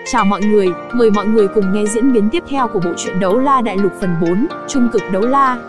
Chào mọi người, mời mọi người cùng nghe diễn biến tiếp theo của bộ truyện Đấu La Đại Lục phần 4, Trung cực đấu la.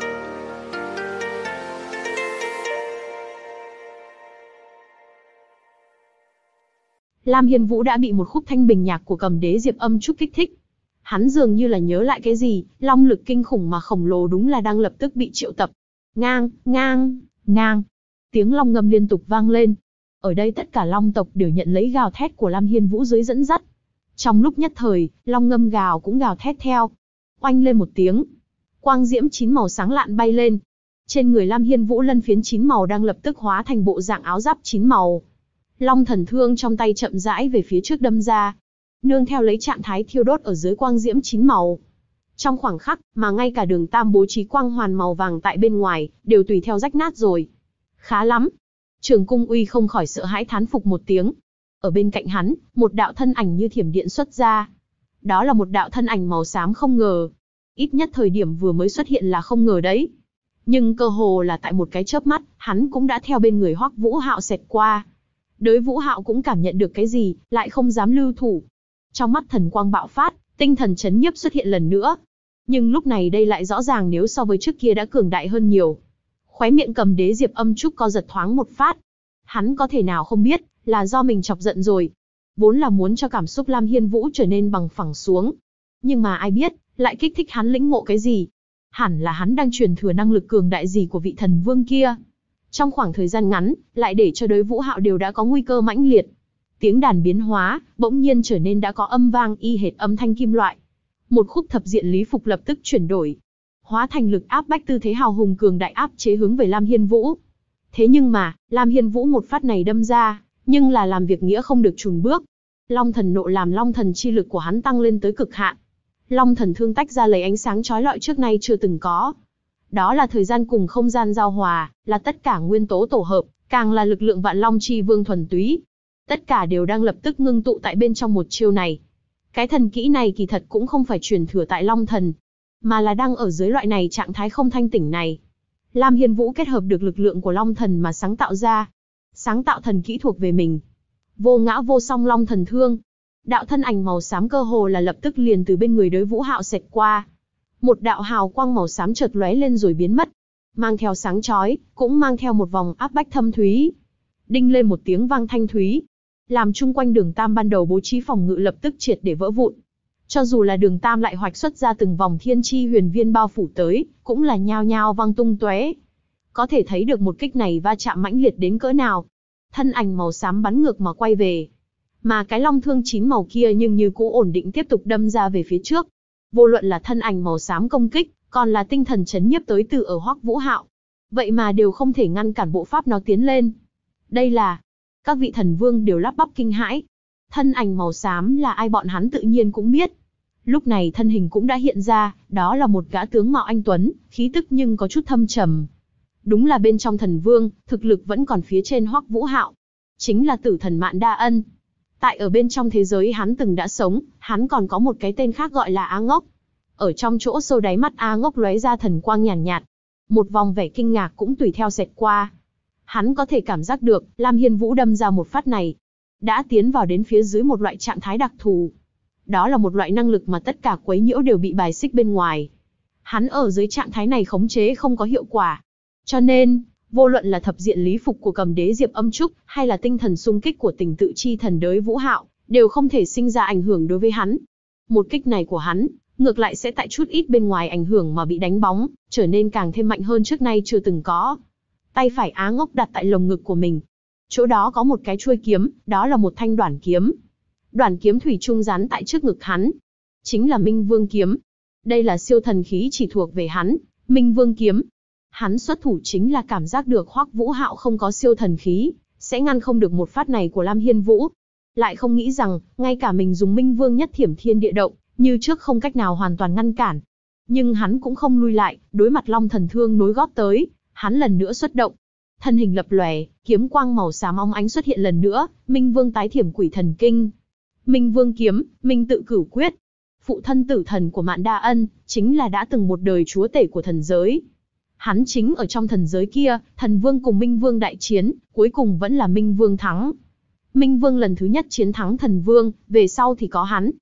Lam Hiên Vũ đã bị một khúc thanh bình nhạc của Cầm Đế Diệp Âm Trúc kích thích. Hắn dường như là nhớ lại cái gì, long lực kinh khủng mà khổng lồ đúng là đang lập tức bị triệu tập. Ngang, ngang, ngang. Tiếng long ngâm liên tục vang lên. Ở đây tất cả long tộc đều nhận lấy gào thét của Lam Hiên Vũ dưới dẫn dắt. Trong lúc nhất thời, long ngâm gào cũng gào thét theo. Oanh lên một tiếng. Quang diễm 9 màu sáng lạn bay lên. Trên người Lam Hiên Vũ lân phiến 9 màu đang lập tức hóa thành bộ dạng áo giáp 9 màu. Long thần thương trong tay chậm rãi về phía trước đâm ra. Nương theo lấy trạng thái thiêu đốt ở dưới quang diễm 9 màu. Trong khoảng khắc mà ngay cả Đường Tam bố trí quang hoàn màu vàng tại bên ngoài, đều tùy theo rách nát rồi. Khá lắm. Trường Cung Uy không khỏi sợ hãi thán phục một tiếng. Ở bên cạnh hắn, một đạo thân ảnh như thiểm điện xuất ra. Đó là một đạo thân ảnh màu xám không ngờ. Ít nhất thời điểm vừa mới xuất hiện là không ngờ đấy. Nhưng cơ hồ là tại một cái chớp mắt, hắn cũng đã theo bên người Hoắc Vũ Hạo xẹt qua. Đới Vũ Hạo cũng cảm nhận được cái gì, lại không dám lưu thủ. Trong mắt thần quang bạo phát, tinh thần chấn nhiếp xuất hiện lần nữa. Nhưng lúc này đây lại rõ ràng nếu so với trước kia đã cường đại hơn nhiều. Khóe miệng Cầm Đế Diệp Âm Trúc co giật thoáng một phát. Hắn có thể nào không biết, là do mình chọc giận rồi. Vốn là muốn cho cảm xúc Lam Hiên Vũ trở nên bằng phẳng xuống. Nhưng mà ai biết, lại kích thích hắn lĩnh ngộ cái gì. Hẳn là hắn đang truyền thừa năng lực cường đại gì của vị thần vương kia. Trong khoảng thời gian ngắn, lại để cho Đới Vũ Hạo đều đã có nguy cơ mãnh liệt. Tiếng đàn biến hóa, bỗng nhiên trở nên đã có âm vang y hệt âm thanh kim loại. Một khúc thập diện lý phục lập tức chuyển đổi. Hóa thành lực áp bách tư thế hào hùng cường đại áp chế hướng về Lam Hiên Vũ. Thế nhưng mà, Lam Hiên Vũ một phát này đâm ra, nhưng là làm việc nghĩa không được chùn bước. Long thần nộ làm long thần chi lực của hắn tăng lên tới cực hạn. Long thần thương tách ra lấy ánh sáng chói lọi trước nay chưa từng có. Đó là thời gian cùng không gian giao hòa, là tất cả nguyên tố tổ hợp, càng là lực lượng vạn long chi vương thuần túy. Tất cả đều đang lập tức ngưng tụ tại bên trong một chiêu này. Cái thần kỹ này kỳ thật cũng không phải truyền thừa tại long thần, mà là đang ở dưới loại này trạng thái không thanh tỉnh này. Lam Hiên Vũ kết hợp được lực lượng của long thần mà sáng tạo ra. Sáng tạo thần kỹ thuộc về mình. Vô ngã vô song long thần thương. Đạo thân ảnh màu xám cơ hồ là lập tức liền từ bên người Đới Vũ Hạo xẹt qua. Một đạo hào quang màu xám chợt lóe lên rồi biến mất. Mang theo sáng chói, cũng mang theo một vòng áp bách thâm thúy. Đinh lên một tiếng vang thanh thúy. Làm chung quanh Đường Tam ban đầu bố trí phòng ngự lập tức triệt để vỡ vụn. Cho dù là Đường Tam lại hoạch xuất ra từng vòng thiên chi huyền viên bao phủ tới, cũng là nhao nhao văng tung tóe. Có thể thấy được một kích này va chạm mãnh liệt đến cỡ nào. Thân ảnh màu xám bắn ngược mà quay về. Mà cái long thương 9 màu kia nhưng như cũ ổn định tiếp tục đâm ra về phía trước. Vô luận là thân ảnh màu xám công kích, còn là tinh thần chấn nhiếp tới từ ở Hoắc Vũ Hạo. Vậy mà đều không thể ngăn cản bộ pháp nó tiến lên. Đây là... Các vị thần vương đều lắp bắp kinh hãi. Thân ảnh màu xám là ai bọn hắn tự nhiên cũng biết. Lúc này thân hình cũng đã hiện ra, đó là một gã tướng mạo anh tuấn, khí tức nhưng có chút thâm trầm. Đúng là bên trong thần vương, thực lực vẫn còn phía trên Hoắc Vũ Hạo. Chính là tử thần Mạn Đa Ân. Tại ở bên trong thế giới hắn từng đã sống, hắn còn có một cái tên khác gọi là A Ngốc. Ở trong chỗ sâu đáy mắt A Ngốc lóe ra thần quang nhàn nhạt. Một vòng vẻ kinh ngạc cũng tùy theo xẹt qua. Hắn có thể cảm giác được, Lam Hiên Vũ đâm ra một phát này. Đã tiến vào đến phía dưới một loại trạng thái đặc thù. Đó là một loại năng lực mà tất cả quấy nhiễu đều bị bài xích bên ngoài. Hắn ở dưới trạng thái này khống chế không có hiệu quả. Cho nên, vô luận là thập diện lý phục của Cầm Đế Diệp Âm Trúc, hay là tinh thần xung kích của Tình Tự Chi Thần Đới Vũ Hạo, đều không thể sinh ra ảnh hưởng đối với hắn. Một kích này của hắn, ngược lại sẽ tại chút ít bên ngoài ảnh hưởng mà bị đánh bóng, trở nên càng thêm mạnh hơn trước nay chưa từng có. Tay phải Á Ngốc đặt tại lồng ngực của mình. Chỗ đó có một cái chuôi kiếm, đó là một thanh đoản kiếm. Đoản kiếm thủy chung rắn tại trước ngực hắn. Chính là Minh Vương kiếm. Đây là siêu thần khí chỉ thuộc về hắn, Minh Vương kiếm. Hắn xuất thủ chính là cảm giác được Hoắc Vũ Hạo không có siêu thần khí, sẽ ngăn không được một phát này của Lam Hiên Vũ. Lại không nghĩ rằng, ngay cả mình dùng Minh Vương nhất thiểm thiên địa động, như trước không cách nào hoàn toàn ngăn cản. Nhưng hắn cũng không lui lại, đối mặt long thần thương nối gót tới, hắn lần nữa xuất động. Thân hình lập lòe, kiếm quang màu xám óng ánh xuất hiện lần nữa, Minh Vương tái thiểm quỷ thần kinh. Minh Vương kiếm, Minh tự cửu quyết. Phụ thân tử thần của Mạn Đa Ân, chính là đã từng một đời chúa tể của thần giới. Hắn chính ở trong thần giới kia, thần vương cùng Minh Vương đại chiến, cuối cùng vẫn là Minh Vương thắng. Minh Vương lần thứ nhất chiến thắng thần vương, về sau thì có hắn,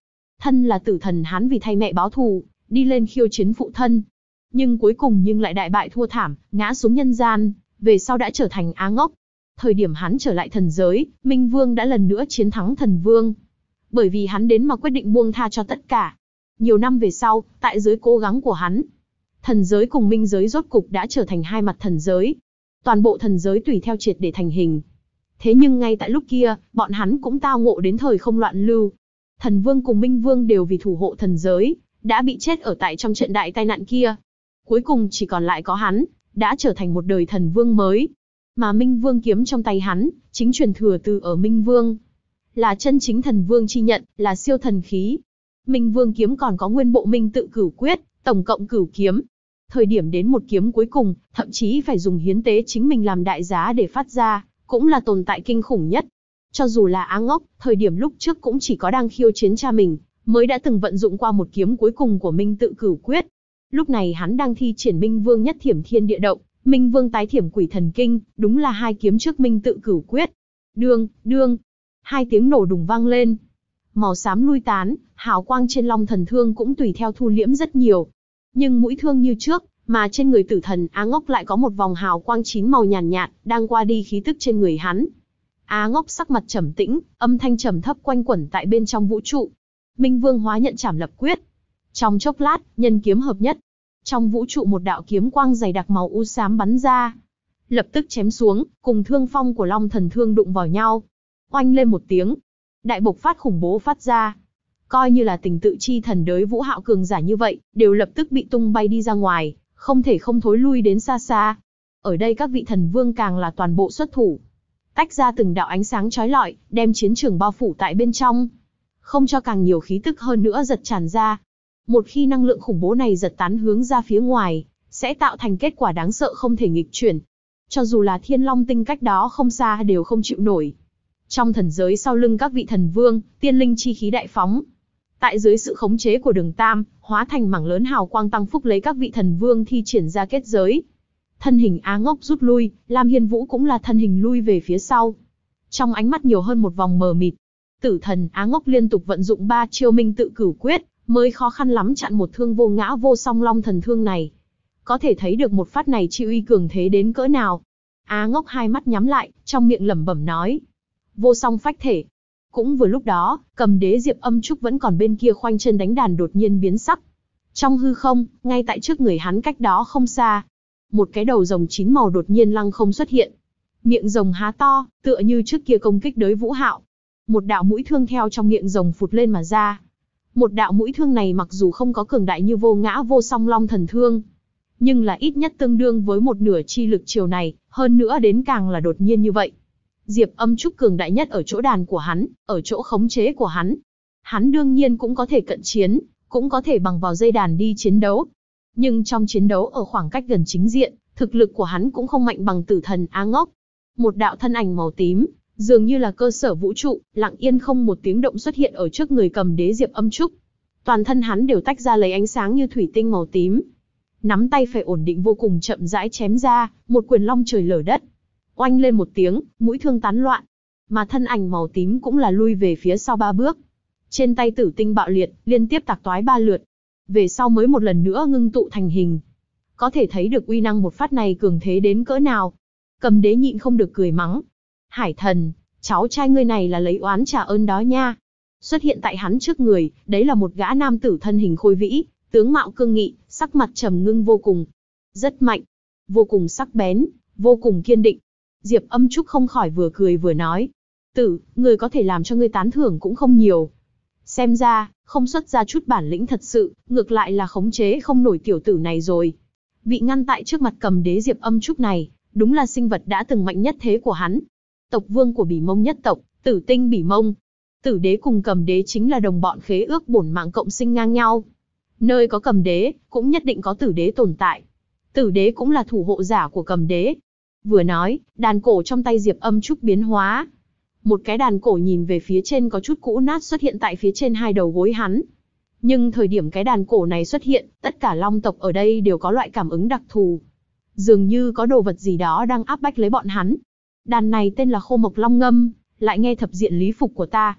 Thân là tử thần hắn vì thay mẹ báo thù, đi lên khiêu chiến phụ thân. Nhưng cuối cùng lại đại bại thua thảm, ngã xuống nhân gian, về sau đã trở thành Á Ngốc. Thời điểm hắn trở lại thần giới, Minh Vương đã lần nữa chiến thắng thần vương. Bởi vì hắn đến mà quyết định buông tha cho tất cả. Nhiều năm về sau, tại dưới cố gắng của hắn, thần giới cùng minh giới rốt cục đã trở thành hai mặt thần giới. Toàn bộ thần giới tùy theo triệt để thành hình. Thế nhưng ngay tại lúc kia, bọn hắn cũng tao ngộ đến thời không loạn lưu. Thần vương cùng minh vương đều vì thủ hộ thần giới, đã bị chết ở tại trong trận đại tai nạn kia. Cuối cùng chỉ còn lại có hắn, đã trở thành một đời thần vương mới. Mà minh vương kiếm trong tay hắn, chính truyền thừa từ ở minh vương. Là chân chính thần vương chi nhận, là siêu thần khí. Minh vương kiếm còn có nguyên bộ minh tự cửu quyết, tổng cộng cửu kiếm. Thời điểm đến một kiếm cuối cùng, thậm chí phải dùng hiến tế chính mình làm đại giá để phát ra, cũng là tồn tại kinh khủng nhất. Cho dù là Á Ngốc, thời điểm lúc trước cũng chỉ có đang khiêu chiến cha mình, mới đã từng vận dụng qua một kiếm cuối cùng của minh tự cửu quyết. Lúc này hắn đang thi triển minh vương nhất thiểm thiên địa động, minh vương tái thiểm quỷ thần kinh, đúng là hai kiếm trước minh tự cửu quyết. Đương, đương, hai tiếng nổ đùng vang lên. Màu xám lui tán, hào quang trên long thần thương cũng tùy theo thu liễm rất nhiều. Nhưng mũi thương như trước, mà trên người tử thần Á Ngốc lại có một vòng hào quang chín màu nhàn nhạt, đang qua đi khí tức trên người hắn. Á Ngốc sắc mặt trầm tĩnh, âm thanh trầm thấp quanh quẩn tại bên trong vũ trụ. Minh Vương hóa nhận trảm lập quyết. Trong chốc lát, nhân kiếm hợp nhất. Trong vũ trụ một đạo kiếm quang dày đặc màu u xám bắn ra. Lập tức chém xuống, cùng thương phong của long thần thương đụng vào nhau. Oanh lên một tiếng. Đại bộc phát khủng bố phát ra. Coi như là tình tự chi thần đới Vũ Hạo cường giả như vậy, đều lập tức bị tung bay đi ra ngoài, không thể không thối lui đến xa xa. Ở đây các vị thần vương càng là toàn bộ xuất thủ. Tách ra từng đạo ánh sáng chói lọi, đem chiến trường bao phủ tại bên trong. Không cho càng nhiều khí tức hơn nữa giật tràn ra. Một khi năng lượng khủng bố này giật tán hướng ra phía ngoài, sẽ tạo thành kết quả đáng sợ không thể nghịch chuyển. Cho dù là Thiên Long tinh cách đó không xa đều không chịu nổi. Trong thần giới sau lưng các vị thần vương, tiên linh chi khí đại phóng. Tại dưới sự khống chế của Đường Tam, hóa thành mảng lớn hào quang tăng phúc lấy các vị thần vương thi triển ra kết giới. Thân hình Á Ngốc rút lui, Lam Hiên Vũ cũng là thân hình lui về phía sau. Trong ánh mắt nhiều hơn một vòng mờ mịt. Tử thần Á Ngốc liên tục vận dụng 3 chiêu minh tự cửu quyết, mới khó khăn lắm chặn một thương vô ngã vô song long thần thương này. Có thể thấy được một phát này chi uy cường thế đến cỡ nào. Á Ngốc hai mắt nhắm lại, trong miệng lẩm bẩm nói: vô song phách thể. Cũng vừa lúc đó, Cầm Đế Diệp Âm Trúc vẫn còn bên kia khoanh chân đánh đàn đột nhiên biến sắc. Trong hư không, ngay tại trước người hắn cách đó không xa, một cái đầu rồng 9 màu đột nhiên lăng không xuất hiện. Miệng rồng há to, tựa như trước kia công kích đới Vũ Hạo. Một đạo mũi thương theo trong miệng rồng phụt lên mà ra. Một đạo mũi thương này mặc dù không có cường đại như vô ngã vô song long thần thương, nhưng là ít nhất tương đương với một nửa chi lực chiều này, hơn nữa đến càng là đột nhiên như vậy. Diệp Âm Trúc cường đại nhất ở chỗ đàn của hắn, ở chỗ khống chế của hắn. Hắn đương nhiên cũng có thể cận chiến, cũng có thể bằng vào dây đàn đi chiến đấu. Nhưng trong chiến đấu ở khoảng cách gần chính diện, thực lực của hắn cũng không mạnh bằng tử thần Á Ngốc. Một đạo thân ảnh màu tím, dường như là cơ sở vũ trụ, lặng yên không một tiếng động xuất hiện ở trước người Cầm Đế Diệp Âm Trúc. Toàn thân hắn đều tách ra lấy ánh sáng như thủy tinh màu tím. Nắm tay phải ổn định vô cùng chậm rãi chém ra, một quyền long trời lở đất. Oanh lên một tiếng, mũi thương tán loạn. Mà thân ảnh màu tím cũng là lui về phía sau 3 bước. Trên tay tử tinh bạo liệt, liên tiếp tạc toái 3 lượt. Về sau mới một lần nữa ngưng tụ thành hình. Có thể thấy được uy năng một phát này cường thế đến cỡ nào. Cầm Đế nhịn không được cười mắng: Hải thần, cháu trai ngươi này là lấy oán trả ơn đó nha. Xuất hiện tại hắn trước người, đấy là một gã nam tử thân hình khôi vĩ, tướng mạo cương nghị, sắc mặt trầm ngưng vô cùng. Rất mạnh, vô cùng sắc bén, vô cùng kiên định. Diệp Âm Trúc không khỏi vừa cười vừa nói: Tử, người có thể làm cho ngươi tán thưởng cũng không nhiều. Xem ra, không xuất ra chút bản lĩnh thật sự, ngược lại là khống chế không nổi tiểu tử này rồi. Vị ngăn tại trước mặt Cầm Đế Diệp Âm Trúc này, đúng là sinh vật đã từng mạnh nhất thế của hắn. Tộc vương của Bỉ Mông nhất tộc, Tử Tinh Bỉ Mông. Tử đế cùng Cầm Đế chính là đồng bọn khế ước bổn mạng cộng sinh ngang nhau. Nơi có Cầm Đế, cũng nhất định có Tử đế tồn tại. Tử đế cũng là thủ hộ giả của Cầm Đế. Vừa nói, đàn cổ trong tay Diệp Âm Trúc biến hóa. Một cái đàn cổ nhìn về phía trên có chút cũ nát xuất hiện tại phía trên hai đầu gối hắn. Nhưng thời điểm cái đàn cổ này xuất hiện, tất cả long tộc ở đây đều có loại cảm ứng đặc thù. Dường như có đồ vật gì đó đang áp bách lấy bọn hắn. Đàn này tên là Khô Mộc Long Ngâm, lại nghe thập diện lý phục của ta.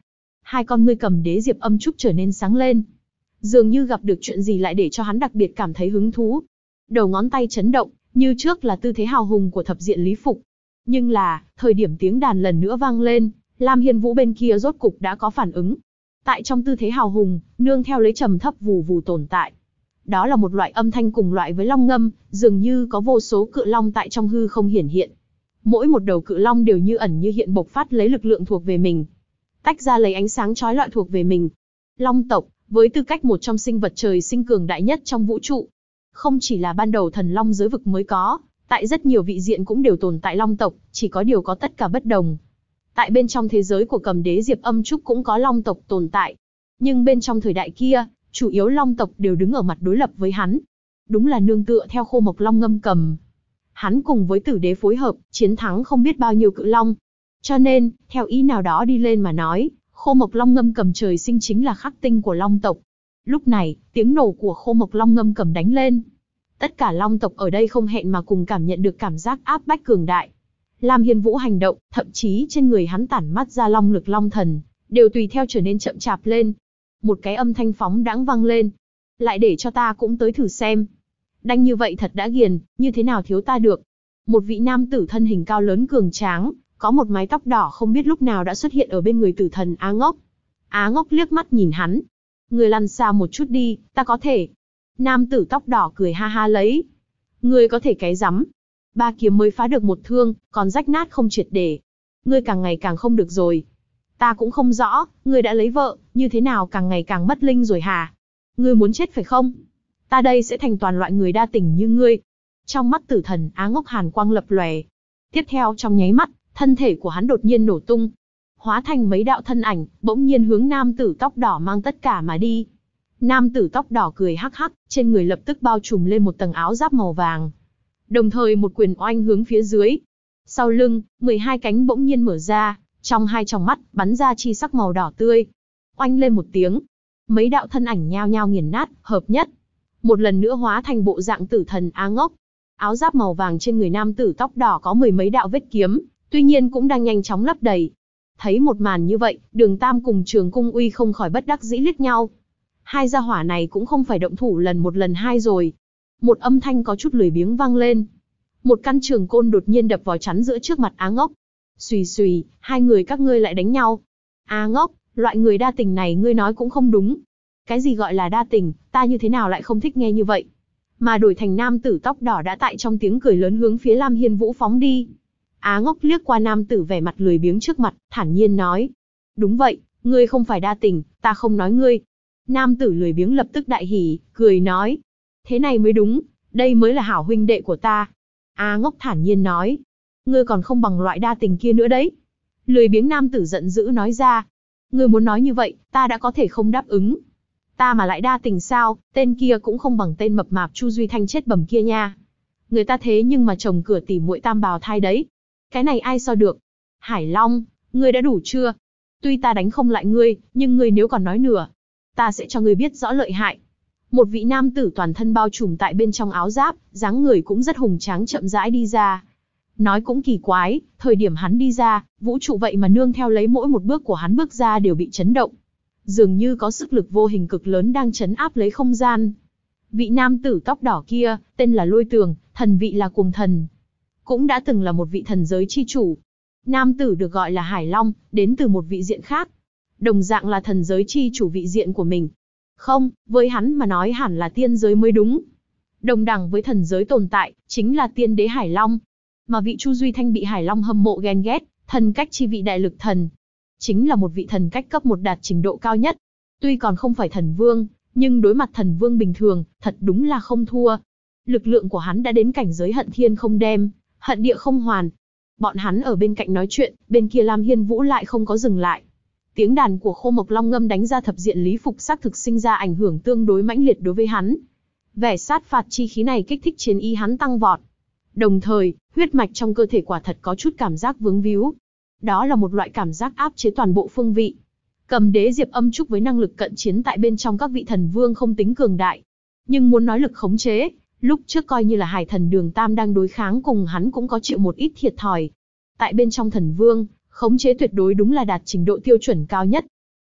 Hai con ngươi Cầm Đế Diệp Âm Trúc trở nên sáng lên. Dường như gặp được chuyện gì lại để cho hắn đặc biệt cảm thấy hứng thú. Đầu ngón tay chấn động, như trước là tư thế hào hùng của thập diện Lý Phục. Nhưng là, thời điểm tiếng đàn lần nữa vang lên, Lam Hiên Vũ bên kia rốt cục đã có phản ứng. Tại trong tư thế hào hùng, nương theo lấy trầm thấp vù vù tồn tại. Đó là một loại âm thanh cùng loại với long ngâm, dường như có vô số cự long tại trong hư không hiển hiện. Mỗi một đầu cự long đều như ẩn như hiện bộc phát lấy lực lượng thuộc về mình. Tách ra lấy ánh sáng chói lọi thuộc về mình. Long tộc, với tư cách một trong sinh vật trời sinh cường đại nhất trong vũ trụ. Không chỉ là ban đầu thần long giới vực mới có, tại rất nhiều vị diện cũng đều tồn tại long tộc, chỉ có điều có tất cả bất đồng. Tại bên trong thế giới của Cầm Đế Diệp Âm Trúc cũng có long tộc tồn tại. Nhưng bên trong thời đại kia, chủ yếu long tộc đều đứng ở mặt đối lập với hắn. Đúng là nương tựa theo Khô Mộc Long ngâm cầm. Hắn cùng với Tử Đế phối hợp, chiến thắng không biết bao nhiêu cự long. Cho nên, theo ý nào đó đi lên mà nói, Khô Mộc Long ngâm cầm trời sinh chính là khắc tinh của long tộc. Lúc này, tiếng nổ của Khô Mộc Long ngâm cầm đánh lên. Tất cả long tộc ở đây không hẹn mà cùng cảm nhận được cảm giác áp bách cường đại. Lam Hiên Vũ hành động, thậm chí trên người hắn tản mắt ra long lực long thần, đều tùy theo trở nên chậm chạp lên. Một cái âm thanh phóng đãng vang lên. Lại để cho ta cũng tới thử xem. Đanh như vậy thật đã ghiền, như thế nào thiếu ta được. Một vị nam tử thân hình cao lớn cường tráng, có một mái tóc đỏ không biết lúc nào đã xuất hiện ở bên người tử thần Á Ngốc. Á Ngốc liếc mắt nhìn hắn. Người lăn xa một chút đi, ta có thể. Nam tử tóc đỏ cười ha ha lấy. Ngươi có thể cái rắm. Ba kiếm mới phá được một thương, còn rách nát không triệt để. Ngươi càng ngày càng không được rồi. Ta cũng không rõ, ngươi đã lấy vợ, như thế nào càng ngày càng mất linh rồi hả? Ngươi muốn chết phải không? Ta đây sẽ thành toàn loại người đa tình như ngươi. Trong mắt tử thần Á Ngốc hàn quang lập lòe. Tiếp theo trong nháy mắt, thân thể của hắn đột nhiên nổ tung. Hóa thành mấy đạo thân ảnh, bỗng nhiên hướng nam tử tóc đỏ mang tất cả mà đi. Nam tử tóc đỏ cười hắc hắc, trên người lập tức bao trùm lên một tầng áo giáp màu vàng. Đồng thời một quyền oanh hướng phía dưới. Sau lưng, 12 cánh bỗng nhiên mở ra, trong hai tròng mắt, bắn ra chi sắc màu đỏ tươi. Oanh lên một tiếng. Mấy đạo thân ảnh nhao nhao nghiền nát, hợp nhất. Một lần nữa hóa thành bộ dạng tử thần Á Ngốc. Áo giáp màu vàng trên người nam tử tóc đỏ có mười mấy đạo vết kiếm, tuy nhiên cũng đang nhanh chóng lấp đầy. Thấy một màn như vậy, Đường Tam cùng Trường Cung Uy không khỏi bất đắc dĩ liếc nhau. Hai gia hỏa này cũng không phải động thủ lần một lần hai rồi. Một âm thanh có chút lười biếng vang lên. Một căn trường côn đột nhiên đập vào chắn giữa trước mặt Á Ngốc. Xùy xùy, hai người các ngươi lại đánh nhau. Á Ngốc, loại người đa tình này ngươi nói cũng không đúng. Cái gì gọi là đa tình, ta như thế nào lại không thích nghe như vậy. Mà đổi thành nam tử tóc đỏ đã tại trong tiếng cười lớn hướng phía Lam Hiên Vũ phóng đi. Á Ngốc liếc qua nam tử vẻ mặt lười biếng trước mặt, thản nhiên nói. Đúng vậy, ngươi không phải đa tình, ta không nói ngươi. Nam tử lười biếng lập tức đại hỉ, cười nói. Thế này mới đúng, đây mới là hảo huynh đệ của ta. Á Ngốc thản nhiên nói. Ngươi còn không bằng loại đa tình kia nữa đấy. Lười biếng nam tử giận dữ nói ra. Ngươi muốn nói như vậy, ta đã có thể không đáp ứng. Ta mà lại đa tình sao, tên kia cũng không bằng tên mập mạp Chu Duy Thanh chết bầm kia nha. Người ta thế nhưng mà chồng cửa tỉ muội tam bào thai đấy. Cái này ai so được? Hải Long, ngươi đã đủ chưa? Tuy ta đánh không lại ngươi, nhưng ngươi nếu còn nói nửa, ta sẽ cho ngươi biết rõ lợi hại. Một vị nam tử toàn thân bao trùm tại bên trong áo giáp, dáng người cũng rất hùng tráng chậm rãi đi ra. Nói cũng kỳ quái, thời điểm hắn đi ra, vũ trụ vậy mà nương theo lấy mỗi một bước của hắn bước ra đều bị chấn động. Dường như có sức lực vô hình cực lớn đang chấn áp lấy không gian. Vị nam tử tóc đỏ kia, tên là Lôi Tường, thần vị là Cuồng Thần. Cũng đã từng là một vị thần giới chi chủ. Nam tử được gọi là Hải Long, đến từ một vị diện khác. Đồng dạng là thần giới chi chủ vị diện của mình. Không, với hắn mà nói hẳn là tiên giới mới đúng. Đồng đẳng với thần giới tồn tại, chính là tiên đế Hải Long. Mà vị Chu Duy Thanh bị Hải Long hâm mộ ghen ghét, thần cách chi vị đại lực thần. Chính là một vị thần cách cấp 1 đạt trình độ cao nhất. Tuy còn không phải thần vương, nhưng đối mặt thần vương bình thường, thật đúng là không thua. Lực lượng của hắn đã đến cảnh giới hận thiên không đem, hận địa không hoàn. Bọn hắn ở bên cạnh nói chuyện, bên kia Lam Hiên Vũ lại không có dừng lại. Tiếng đàn của Khô Mộc Long ngâm đánh ra thập diện Lý Phục xác thực sinh ra ảnh hưởng tương đối mãnh liệt đối với hắn. Vẻ sát phạt chi khí này kích thích chiến ý hắn tăng vọt. Đồng thời, huyết mạch trong cơ thể quả thật có chút cảm giác vướng víu. Đó là một loại cảm giác áp chế toàn bộ phương vị. Cầm Đế Diệp Âm Trúc với năng lực cận chiến tại bên trong các vị thần vương không tính cường đại. Nhưng muốn nói lực khống chế, lúc trước coi như là Hải Thần Đường Tam đang đối kháng cùng hắn cũng có chịu một ít thiệt thòi. Tại bên trong thần vương, khống chế tuyệt đối đúng là đạt trình độ tiêu chuẩn cao nhất.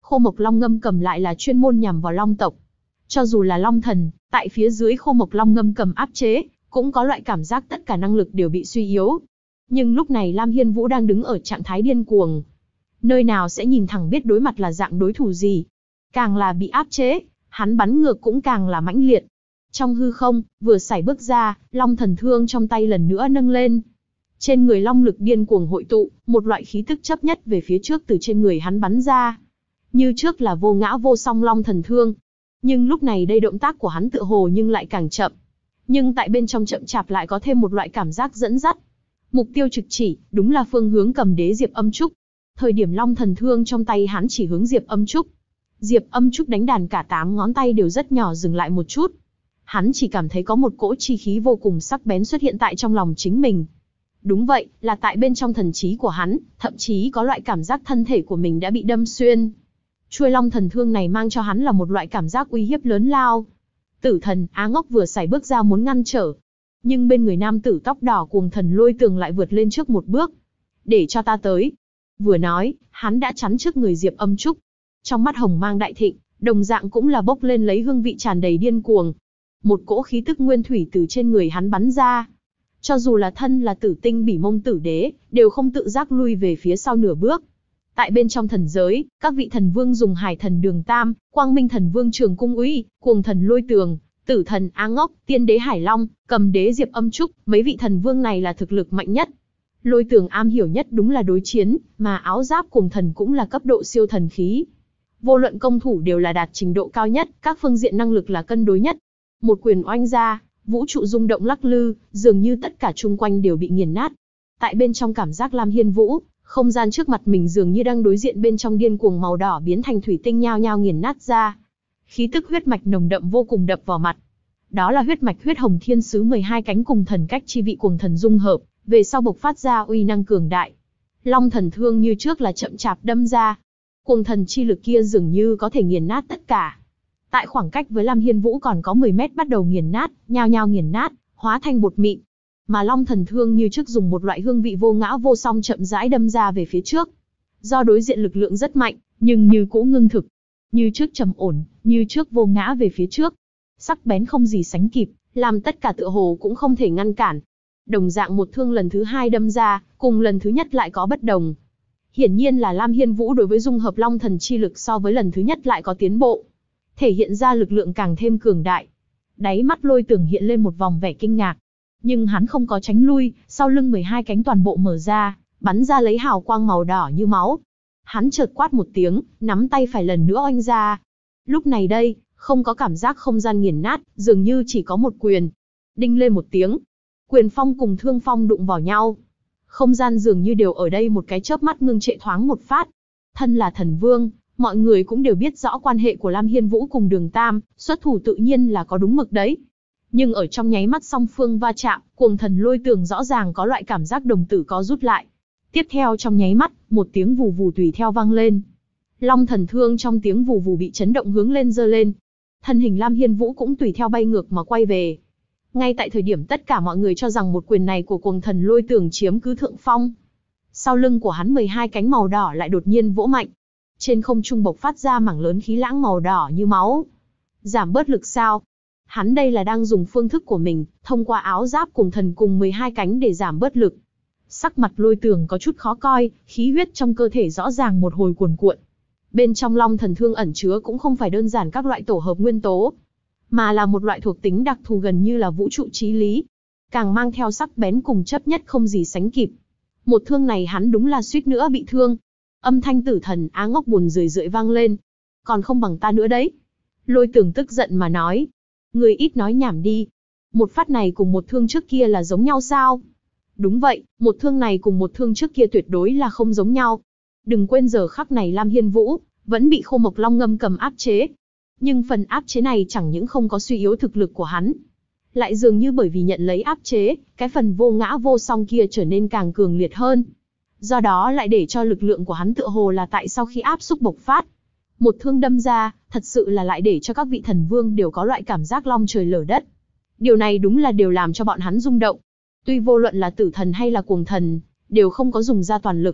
Khô Mộc Long Ngâm Cầm lại là chuyên môn nhằm vào Long tộc. Cho dù là Long thần, tại phía dưới Khô Mộc Long Ngâm Cầm áp chế, cũng có loại cảm giác tất cả năng lực đều bị suy yếu. Nhưng lúc này Lam Hiên Vũ đang đứng ở trạng thái điên cuồng. Nơi nào sẽ nhìn thẳng biết đối mặt là dạng đối thủ gì. Càng là bị áp chế, hắn bắn ngược cũng càng là mãnh liệt. Trong hư không, vừa sải bước ra, Long thần thương trong tay lần nữa nâng lên. Trên người long lực điên cuồng hội tụ, một loại khí tức chấp nhất về phía trước từ trên người hắn bắn ra. Như trước là vô ngã vô song long thần thương. Nhưng lúc này đây động tác của hắn tựa hồ nhưng lại càng chậm. Nhưng tại bên trong chậm chạp lại có thêm một loại cảm giác dẫn dắt. Mục tiêu trực chỉ, đúng là phương hướng Cầm Đế Diệp Âm Trúc. Thời điểm long thần thương trong tay hắn chỉ hướng Diệp Âm Trúc. Diệp Âm Trúc đánh đàn cả 8 ngón tay đều rất nhỏ dừng lại một chút. Hắn chỉ cảm thấy có một cỗ chi khí vô cùng sắc bén xuất hiện tại trong lòng chính mình. Đúng vậy, là tại bên trong thần trí của hắn, thậm chí có loại cảm giác thân thể của mình đã bị đâm xuyên. Chuôi long thần thương này mang cho hắn là một loại cảm giác uy hiếp lớn lao. Tử thần Á Ngốc vừa sải bước ra muốn ngăn trở. Nhưng bên người nam tử tóc đỏ Cuồng Thần Lôi Tường lại vượt lên trước một bước. Để cho ta tới. Vừa nói, hắn đã chắn trước người Diệp Âm Trúc. Trong mắt hồng mang đại thịnh, đồng dạng cũng là bốc lên lấy hương vị tràn đầy điên cuồng. Một cỗ khí tức nguyên thủy từ trên người hắn bắn ra. Cho dù là thân là Tử Tinh Bỉ Mông Tử Đế, đều không tự giác lui về phía sau nửa bước. Tại bên trong thần giới, các vị thần vương dùng Hải Thần Đường Tam, Quang Minh Thần Vương Trường Cung Uy, Cuồng Thần Lôi Tường, Tử Thần Á Ngốc, Tiên Đế Hải Long, Cầm Đế Diệp Âm Trúc, mấy vị thần vương này là thực lực mạnh nhất. Lôi Tường am hiểu nhất đúng là đối chiến, mà áo giáp Cuồng Thần cũng là cấp độ siêu thần khí. Vô luận công thủ đều là đạt trình độ cao nhất, các phương diện năng lực là cân đối nhất. Một quyền oanh ra, vũ trụ rung động lắc lư, dường như tất cả chung quanh đều bị nghiền nát. Tại bên trong cảm giác Lam Hiên Vũ, không gian trước mặt mình dường như đang đối diện bên trong điên cuồng màu đỏ biến thành thủy tinh nhao nhao nghiền nát ra. Khí tức huyết mạch nồng đậm vô cùng đập vào mặt. Đó là huyết mạch huyết hồng thiên sứ 12 cánh cùng thần cách chi vị cuồng thần dung hợp, về sau bộc phát ra uy năng cường đại. Long thần thương như trước là chậm chạp đâm ra. Cuồng thần chi lực kia dường như có thể nghiền nát tất cả. Tại khoảng cách với Lam Hiên Vũ còn có 10 mét bắt đầu nghiền nát, nhao nhao nghiền nát, hóa thành bột mịn. Mà long thần thương như trước dùng một loại hương vị vô ngã vô song chậm rãi đâm ra về phía trước. Do đối diện lực lượng rất mạnh, nhưng như cũ ngưng thực. Như trước trầm ổn, như trước vô ngã về phía trước. Sắc bén không gì sánh kịp, làm tất cả tựa hồ cũng không thể ngăn cản. Đồng dạng một thương lần thứ hai đâm ra, cùng lần thứ nhất lại có bất đồng. Hiển nhiên là Lam Hiên Vũ đối với dung hợp long thần chi lực so với lần thứ nhất lại có tiến bộ. Thể hiện ra lực lượng càng thêm cường đại. Đáy mắt Lôi Tường hiện lên một vòng vẻ kinh ngạc. Nhưng hắn không có tránh lui, sau lưng 12 cánh toàn bộ mở ra, bắn ra lấy hào quang màu đỏ như máu. Hắn chợt quát một tiếng, nắm tay phải lần nữa oanh ra. Lúc này đây, không có cảm giác không gian nghiền nát, dường như chỉ có một quyền. Đinh lên một tiếng. Quyền phong cùng thương phong đụng vào nhau. Không gian dường như đều ở đây một cái chớp mắt ngưng trệ thoáng một phát. Thân là thần vương, mọi người cũng đều biết rõ quan hệ của Lam Hiên Vũ cùng Đường Tam, xuất thủ tự nhiên là có đúng mực đấy. Nhưng ở trong nháy mắt song phương va chạm, Cuồng Thần Lôi Tường rõ ràng có loại cảm giác đồng tử có rút lại. Tiếp theo trong nháy mắt, một tiếng vù vù tùy theo vang lên. Long thần thương trong tiếng vù vù bị chấn động hướng lên giơ lên. Thân hình Lam Hiên Vũ cũng tùy theo bay ngược mà quay về. Ngay tại thời điểm tất cả mọi người cho rằng một quyền này của Cuồng Thần Lôi Tường chiếm cứ thượng phong, sau lưng của hắn 12 cánh màu đỏ lại đột nhiên vỗ mạnh. Trên không trung bộc phát ra mảng lớn khí lãng màu đỏ như máu. Giảm bớt lực sao? Hắn đây là đang dùng phương thức của mình, thông qua áo giáp Cuồng Thần cùng 12 cánh để giảm bớt lực. Sắc mặt Lôi Tường có chút khó coi, khí huyết trong cơ thể rõ ràng một hồi cuồn cuộn. Bên trong long thần thương ẩn chứa cũng không phải đơn giản các loại tổ hợp nguyên tố, mà là một loại thuộc tính đặc thù gần như là vũ trụ chí lý. Càng mang theo sắc bén cùng chấp nhất không gì sánh kịp. Một thương này hắn đúng là suýt nữa bị thương. Âm thanh Tử Thần Á Ngốc buồn rười rượi vang lên. Còn không bằng ta nữa đấy. Lôi Tường tức giận mà nói. Người ít nói nhảm đi. Một phát này cùng một thương trước kia là giống nhau sao? Đúng vậy, một thương này cùng một thương trước kia tuyệt đối là không giống nhau. Đừng quên giờ khắc này Lam Hiên Vũ vẫn bị Khô Mộc Long Ngâm Cầm áp chế. Nhưng phần áp chế này chẳng những không có suy yếu thực lực của hắn, lại dường như bởi vì nhận lấy áp chế, cái phần vô ngã vô song kia trở nên càng cường liệt hơn. Do đó lại để cho lực lượng của hắn tựa hồ là tại sau khi áp xúc bộc phát. Một thương đâm ra, thật sự là lại để cho các vị thần vương đều có loại cảm giác long trời lở đất. Điều này đúng là đều làm cho bọn hắn rung động. Tuy vô luận là Tử Thần hay là Cuồng Thần, đều không có dùng ra toàn lực.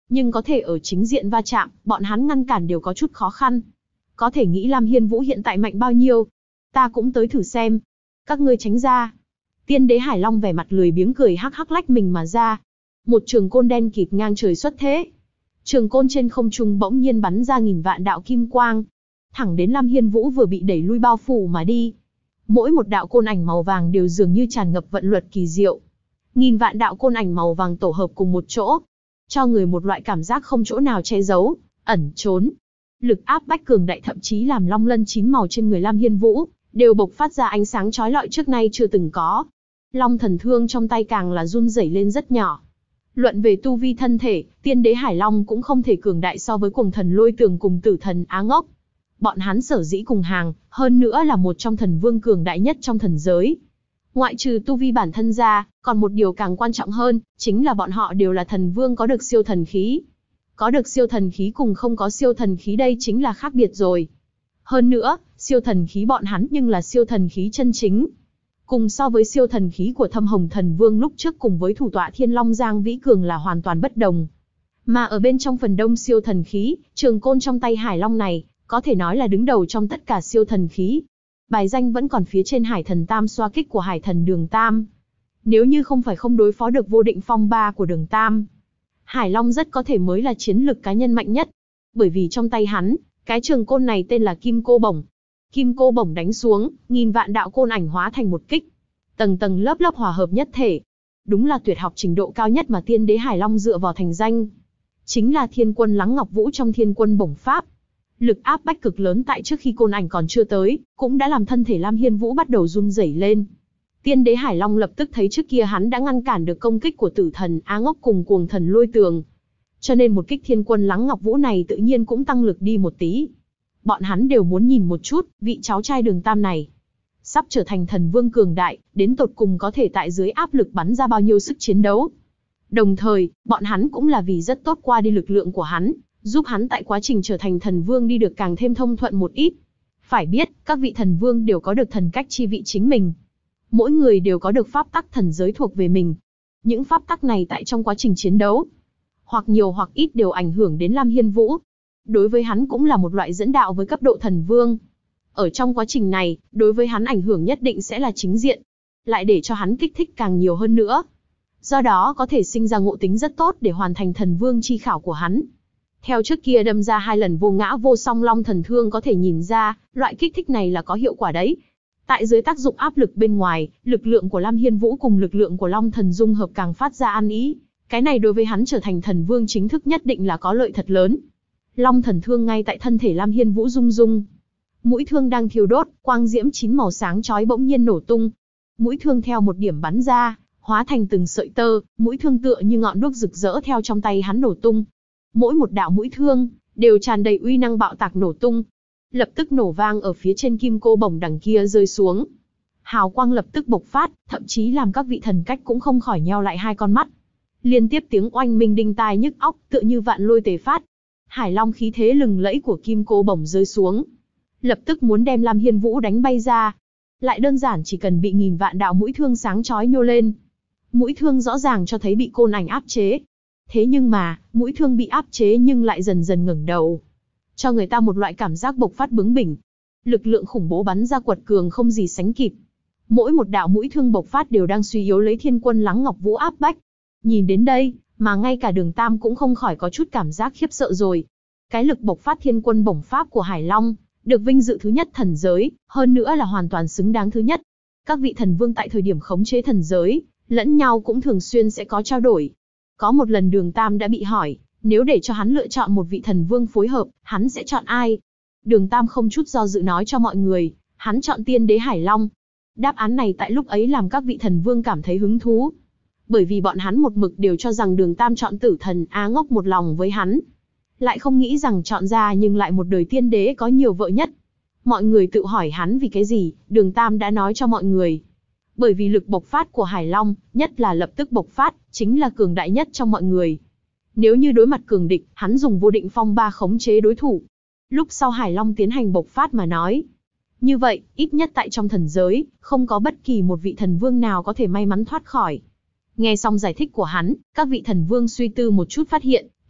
nhưng có thể ở chính diện va chạm, bọn hắn ngăn cản đều có chút khó khăn. Có thể nghĩ Lam Hiên Vũ hiện tại mạnh bao nhiêu. Ta cũng tới thử xem. Các ngươi tránh ra. Tiên đế Hải Long vẻ mặt lười biếng cười hắc hắc lách mình mà ra. Một trường côn đen kịt ngang trời xuất thế. Trường côn trên không trung bỗng nhiên bắn ra nghìn vạn đạo kim quang, thẳng đến Lam Hiên Vũ vừa bị đẩy lui bao phủ mà đi. Mỗi một đạo côn ảnh màu vàng đều dường như tràn ngập vận luật kỳ diệu. Nghìn vạn đạo côn ảnh màu vàng tổ hợp cùng một chỗ, cho người một loại cảm giác không chỗ nào che giấu, ẩn trốn. Lực áp bách cường đại thậm chí làm long lân 9 màu trên người Lam Hiên Vũ đều bộc phát ra ánh sáng chói lọi trước nay chưa từng có. Long thần thương trong tay càng là run rẩy lên rất nhỏ. Luận về tu vi thân thể, tiên đế Hải Long cũng không thể cường đại so với cuồng thần Lôi Tường cùng tử thần Á Ngốc. Bọn hắn sở dĩ cùng hàng, hơn nữa là một trong thần vương cường đại nhất trong thần giới. Ngoại trừ tu vi bản thân ra, còn một điều càng quan trọng hơn, chính là bọn họ đều là thần vương có được siêu thần khí. Có được siêu thần khí cùng không có siêu thần khí đây chính là khác biệt rồi. Hơn nữa, siêu thần khí bọn hắn nhưng là siêu thần khí chân chính. Cùng so với siêu thần khí của Thâm Hồng Thần Vương lúc trước cùng với thủ tọa Thiên Long Giang Vĩ Cường là hoàn toàn bất đồng. Mà ở bên trong phần đông siêu thần khí, trường côn trong tay Hải Long này, có thể nói là đứng đầu trong tất cả siêu thần khí. Bài danh vẫn còn phía trên Hải Thần Tam xoa kích của Hải Thần Đường Tam. Nếu như không phải không đối phó được vô định phong ba của Đường Tam, Hải Long rất có thể mới là chiến lực cá nhân mạnh nhất. Bởi vì trong tay hắn, cái trường côn này tên là Kim Cô Bổng. Kim Cô Bổng đánh xuống, nghìn vạn đạo côn ảnh hóa thành một kích. Tầng tầng lớp lớp hòa hợp nhất thể. Đúng là tuyệt học trình độ cao nhất mà tiên đế Hải Long dựa vào thành danh. Chính là Thiên Quân Lắng Ngọc Vũ trong Thiên Quân Bổng Pháp. Lực áp bách cực lớn tại trước khi côn ảnh còn chưa tới, cũng đã làm thân thể Lam Hiên Vũ bắt đầu run rẩy lên. Tiên đế Hải Long lập tức thấy trước kia hắn đã ngăn cản được công kích của tử thần Á Ngốc cùng cuồng thần Lôi Tường. Cho nên một kích Thiên Quân Lắng Ngọc Vũ này tự nhiên cũng tăng lực đi một tí. Bọn hắn đều muốn nhìn một chút, vị cháu trai Đường Tam này sắp trở thành thần vương cường đại, đến tột cùng có thể tại dưới áp lực bắn ra bao nhiêu sức chiến đấu. Đồng thời, bọn hắn cũng là vì rất tốt qua đi lực lượng của hắn, giúp hắn tại quá trình trở thành thần vương đi được càng thêm thông thuận một ít. Phải biết, các vị thần vương đều có được thần cách chi vị chính mình. Mỗi người đều có được pháp tắc thần giới thuộc về mình. Những pháp tắc này tại trong quá trình chiến đấu, hoặc nhiều hoặc ít đều ảnh hưởng đến Lam Hiên Vũ. Đối với hắn cũng là một loại dẫn đạo với cấp độ thần vương. Ở trong quá trình này, đối với hắn ảnh hưởng nhất định sẽ là chính diện, lại để cho hắn kích thích càng nhiều hơn nữa. Do đó có thể sinh ra ngộ tính rất tốt để hoàn thành thần vương chi khảo của hắn. Theo trước kia đâm ra 2 lần vô ngã vô song long thần thương có thể nhìn ra, loại kích thích này là có hiệu quả đấy. Tại dưới tác dụng áp lực bên ngoài, lực lượng của Lam Hiên Vũ cùng lực lượng của Long Thần dung hợp càng phát ra ăn ý. Cái này đối với hắn trở thành thần vương chính thức nhất định là có lợi thật lớn. Long thần thương ngay tại thân thể Lam Hiên Vũ rung rung. Mũi thương đang thiêu đốt, quang diễm 9 màu sáng chói bỗng nhiên nổ tung. Mũi thương theo một điểm bắn ra, hóa thành từng sợi tơ, mũi thương tựa như ngọn đuốc rực rỡ theo trong tay hắn nổ tung. Mỗi một đạo mũi thương đều tràn đầy uy năng bạo tạc nổ tung. Lập tức nổ vang ở phía trên Kim Cô Bổng đằng kia rơi xuống. Hào quang lập tức bộc phát, thậm chí làm các vị thần cách cũng không khỏi nheo lại 2 con mắt. Liên tiếp tiếng oanh minh đinh tai nhức óc, tựa như vạn lôi tề phát. Hải Long khí thế lừng lẫy của Kim Cô Bổng rơi xuống, lập tức muốn đem Lam Hiên Vũ đánh bay ra. Lại đơn giản chỉ cần bị nghìn vạn đạo mũi thương sáng chói nhô lên. Mũi thương rõ ràng cho thấy bị côn ảnh áp chế. Thế nhưng mà, mũi thương bị áp chế nhưng lại dần dần ngẩng đầu, cho người ta một loại cảm giác bộc phát bướng bỉnh. Lực lượng khủng bố bắn ra quật cường không gì sánh kịp. Mỗi một đạo mũi thương bộc phát đều đang suy yếu lấy Thiên Quân Lắng Ngọc Vũ áp bách. Nhìn đến đây, mà ngay cả Đường Tam cũng không khỏi có chút cảm giác khiếp sợ rồi. Cái lực bộc phát Thiên Quân Bổng Pháp của Hải Long, được vinh dự thứ nhất thần giới, hơn nữa là hoàn toàn xứng đáng thứ nhất. Các vị thần vương tại thời điểm khống chế thần giới, lẫn nhau cũng thường xuyên sẽ có trao đổi. Có một lần Đường Tam đã bị hỏi, nếu để cho hắn lựa chọn một vị thần vương phối hợp, hắn sẽ chọn ai? Đường Tam không chút do dự nói cho mọi người, hắn chọn tiên đế Hải Long. Đáp án này tại lúc ấy làm các vị thần vương cảm thấy hứng thú. Bởi vì bọn hắn một mực đều cho rằng Đường Tam chọn tử thần Á Ngốc một lòng với hắn. Lại không nghĩ rằng chọn ra nhưng lại một đời tiên đế có nhiều vợ nhất. Mọi người tự hỏi hắn vì cái gì, Đường Tam đã nói cho mọi người. Bởi vì lực bộc phát của Hải Long, nhất là lập tức bộc phát, chính là cường đại nhất trong mọi người. Nếu như đối mặt cường địch, hắn dùng vô định phong ba khống chế đối thủ. Lúc sau Hải Long tiến hành bộc phát mà nói. Như vậy, ít nhất tại trong thần giới, không có bất kỳ một vị thần vương nào có thể may mắn thoát khỏi. Nghe xong giải thích của hắn, các vị thần vương suy tư một chút phát hiện,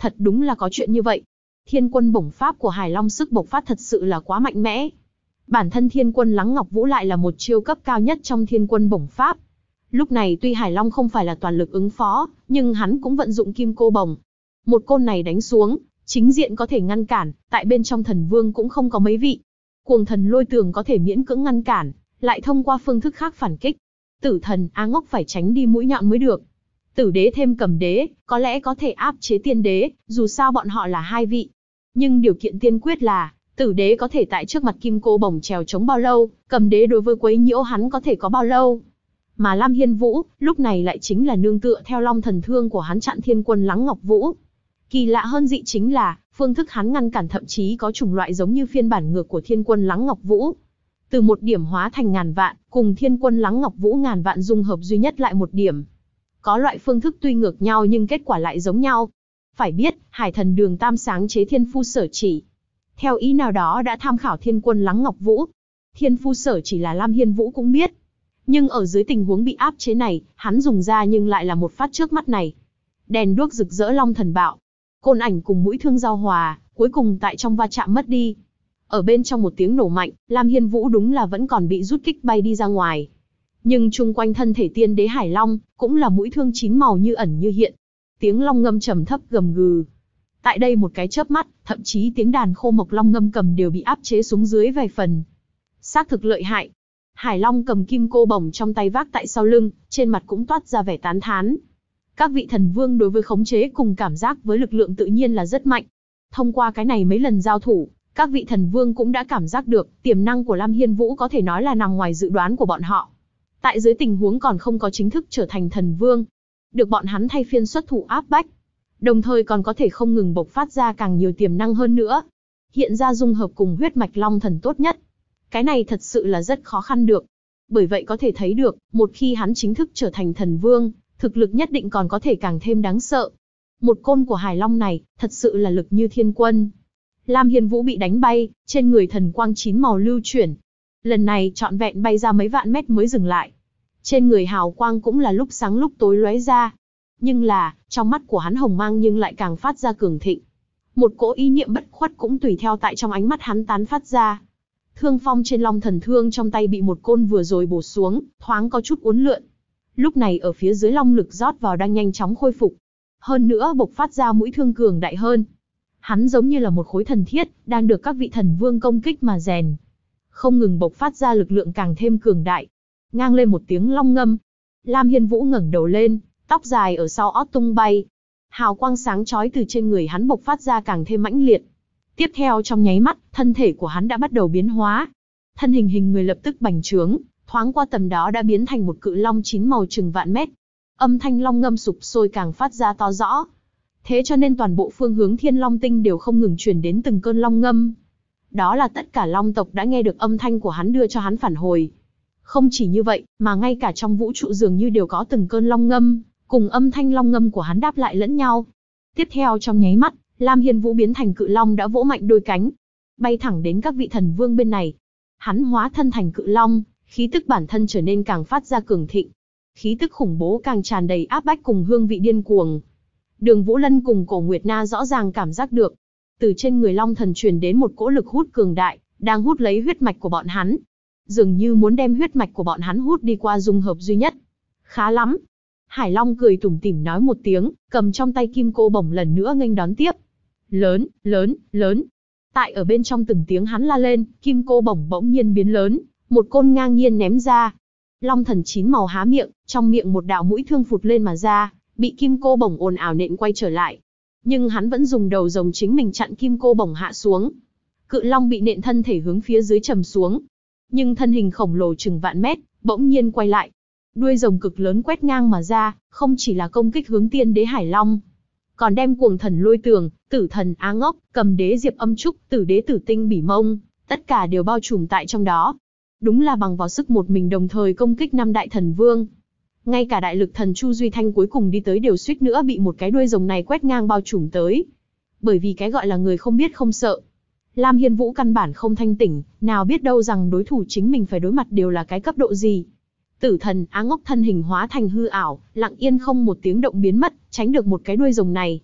Thật đúng là có chuyện như vậy. Thiên quân bổng pháp của Hải Long sức bộc phát thật sự là quá mạnh mẽ. Bản thân thiên quân Lắng Ngọc Vũ lại là một chiêu cấp cao nhất trong thiên quân bổng pháp. Lúc này tuy Hải Long không phải là toàn lực ứng phó, nhưng hắn cũng vận dụng kim cô bổng. Một côn này đánh xuống, chính diện có thể ngăn cản, tại bên trong thần vương cũng không có mấy vị. Cuồng thần lôi tường có thể miễn cưỡng ngăn cản, lại thông qua phương thức khác phản kích. Tử thần Á Ngốc phải tránh đi mũi nhọn mới được. Tử đế thêm cầm đế, có lẽ có thể áp chế tiên đế, dù sao bọn họ là hai vị. Nhưng điều kiện tiên quyết là, tử đế có thể tại trước mặt kim cô bổng trèo chống bao lâu, cầm đế đối với quấy nhiễu hắn có thể có bao lâu. Mà Lam Hiên Vũ, lúc này lại chính là nương tựa theo long thần thương của hắn chặn thiên quân Lắng Ngọc Vũ. Kỳ lạ hơn dị chính là, phương thức hắn ngăn cản thậm chí có chủng loại giống như phiên bản ngược của thiên quân Lắng Ngọc Vũ. Từ một điểm hóa thành ngàn vạn, cùng thiên quân Lắng Ngọc Vũ ngàn vạn dung hợp duy nhất lại một điểm. Có loại phương thức tuy ngược nhau nhưng kết quả lại giống nhau. Phải biết, Hải Thần Đường Tam sáng chế Thiên Phu Sở Chỉ. Theo ý nào đó đã tham khảo thiên quân Lắng Ngọc Vũ. Thiên Phu Sở Chỉ là Lam Hiên Vũ cũng biết. Nhưng ở dưới tình huống bị áp chế này, hắn dùng ra nhưng lại là một phát trước mắt này. Đèn đuốc rực rỡ long thần bạo. Côn ảnh cùng mũi thương giao hòa, cuối cùng tại trong va chạm mất đi. Ở bên trong một tiếng nổ mạnh, Lam Hiên Vũ đúng là vẫn còn bị rút kích bay đi ra ngoài. Nhưng chung quanh thân thể tiên đế Hải Long, cũng là mũi thương chín màu như ẩn như hiện. Tiếng long ngâm trầm thấp gầm gừ. Tại đây một cái chớp mắt, thậm chí tiếng đàn khô mộc long ngâm cầm đều bị áp chế xuống dưới vài phần. Xác thực lợi hại. Hải Long cầm kim cô bổng trong tay vác tại sau lưng, trên mặt cũng toát ra vẻ tán thán. Các vị thần vương đối với khống chế cùng cảm giác với lực lượng tự nhiên là rất mạnh. Thông qua cái này mấy lần giao thủ, các vị thần vương cũng đã cảm giác được, tiềm năng của Lam Hiên Vũ có thể nói là nằm ngoài dự đoán của bọn họ. Tại dưới tình huống còn không có chính thức trở thành thần vương, được bọn hắn thay phiên xuất thủ áp bách, đồng thời còn có thể không ngừng bộc phát ra càng nhiều tiềm năng hơn nữa. Hiện ra dung hợp cùng huyết mạch long thần tốt nhất. Cái này thật sự là rất khó khăn được. Bởi vậy có thể thấy được, một khi hắn chính thức trở thành thần vương, thực lực nhất định còn có thể càng thêm đáng sợ. Một côn của Hải Long này, thật sự là lực như thiên quân. Lam Hiên Vũ bị đánh bay, trên người thần quang chín màu lưu chuyển. Lần này trọn vẹn bay ra mấy vạn mét mới dừng lại. Trên người hào quang cũng là lúc sáng lúc tối lóe ra. Nhưng là, trong mắt của hắn hồng mang nhưng lại càng phát ra cường thịnh. Một cỗ ý niệm bất khuất cũng tùy theo tại trong ánh mắt hắn tán phát ra. Thương phong trên long thần thương trong tay bị một côn vừa rồi bổ xuống, thoáng có chút uốn lượn. Lúc này ở phía dưới long lực rót vào đang nhanh chóng khôi phục. Hơn nữa bộc phát ra mũi thương cường đại hơn. Hắn giống như là một khối thần thiết, đang được các vị thần vương công kích mà rèn. Không ngừng bộc phát ra lực lượng càng thêm cường đại. Ngang lên một tiếng long ngâm. Lam Hiên Vũ ngẩng đầu lên, tóc dài ở sau ót tung bay. Hào quang sáng chói từ trên người hắn bộc phát ra càng thêm mãnh liệt. Tiếp theo trong nháy mắt, thân thể của hắn đã bắt đầu biến hóa. Thân hình người lập tức bành trướng, thoáng qua tầm đó đã biến thành một cự long chín màu chừng vạn mét. Âm thanh long ngâm sụp sôi càng phát ra to rõ. Thế cho nên toàn bộ phương hướng Thiên Long Tinh đều không ngừng truyền đến từng cơn long ngâm. Đó là tất cả long tộc đã nghe được âm thanh của hắn đưa cho hắn phản hồi. Không chỉ như vậy, mà ngay cả trong vũ trụ dường như đều có từng cơn long ngâm, cùng âm thanh long ngâm của hắn đáp lại lẫn nhau. Tiếp theo trong nháy mắt, Lam Hiên Vũ biến thành cự long đã vỗ mạnh đôi cánh, bay thẳng đến các vị thần vương bên này. Hắn hóa thân thành cự long, khí tức bản thân trở nên càng phát ra cường thịnh. Khí tức khủng bố càng tràn đầy áp bách cùng hương vị điên cuồng. Đường Vũ Lân cùng Cổ Nguyệt Na rõ ràng cảm giác được, từ trên người long thần truyền đến một cỗ lực hút cường đại, đang hút lấy huyết mạch của bọn hắn. Dường như muốn đem huyết mạch của bọn hắn hút đi qua dung hợp duy nhất. Khá lắm. Hải Long cười tủm tỉm nói một tiếng, cầm trong tay kim cô bổng lần nữa nghênh đón tiếp. Lớn, lớn, lớn. Tại ở bên trong từng tiếng hắn la lên, kim cô bổng bỗng nhiên biến lớn, một côn ngang nhiên ném ra. Long thần chín màu há miệng, trong miệng một đạo mũi thương phụt lên mà ra, bị kim cô bổng ồn ào nện quay trở lại. Nhưng hắn vẫn dùng đầu rồng chính mình chặn kim cô bổng hạ xuống. Cự long bị nện thân thể hướng phía dưới trầm xuống. Nhưng thân hình khổng lồ chừng vạn mét, bỗng nhiên quay lại. Đuôi rồng cực lớn quét ngang mà ra, không chỉ là công kích hướng tiên đế Hải Long, còn đem cuồng thần lôi tường, tử thần Á Ngốc, cầm đế Diệp Âm Trúc, tử đế Tử Tinh Bỉ Mông, tất cả đều bao trùm tại trong đó. Đúng là bằng vào sức một mình đồng thời công kích năm đại thần vương. Ngay cả đại lực thần Chu Duy Thanh cuối cùng đi tới đều suýt nữa bị một cái đuôi rồng này quét ngang bao trùm tới. Bởi vì cái gọi là người không biết không sợ. Lam Hiên Vũ căn bản không thanh tỉnh, nào biết đâu rằng đối thủ chính mình phải đối mặt đều là cái cấp độ gì. Tử thần Á Ngốc thân hình hóa thành hư ảo, lặng yên không một tiếng động biến mất, tránh được một cái đuôi rồng này.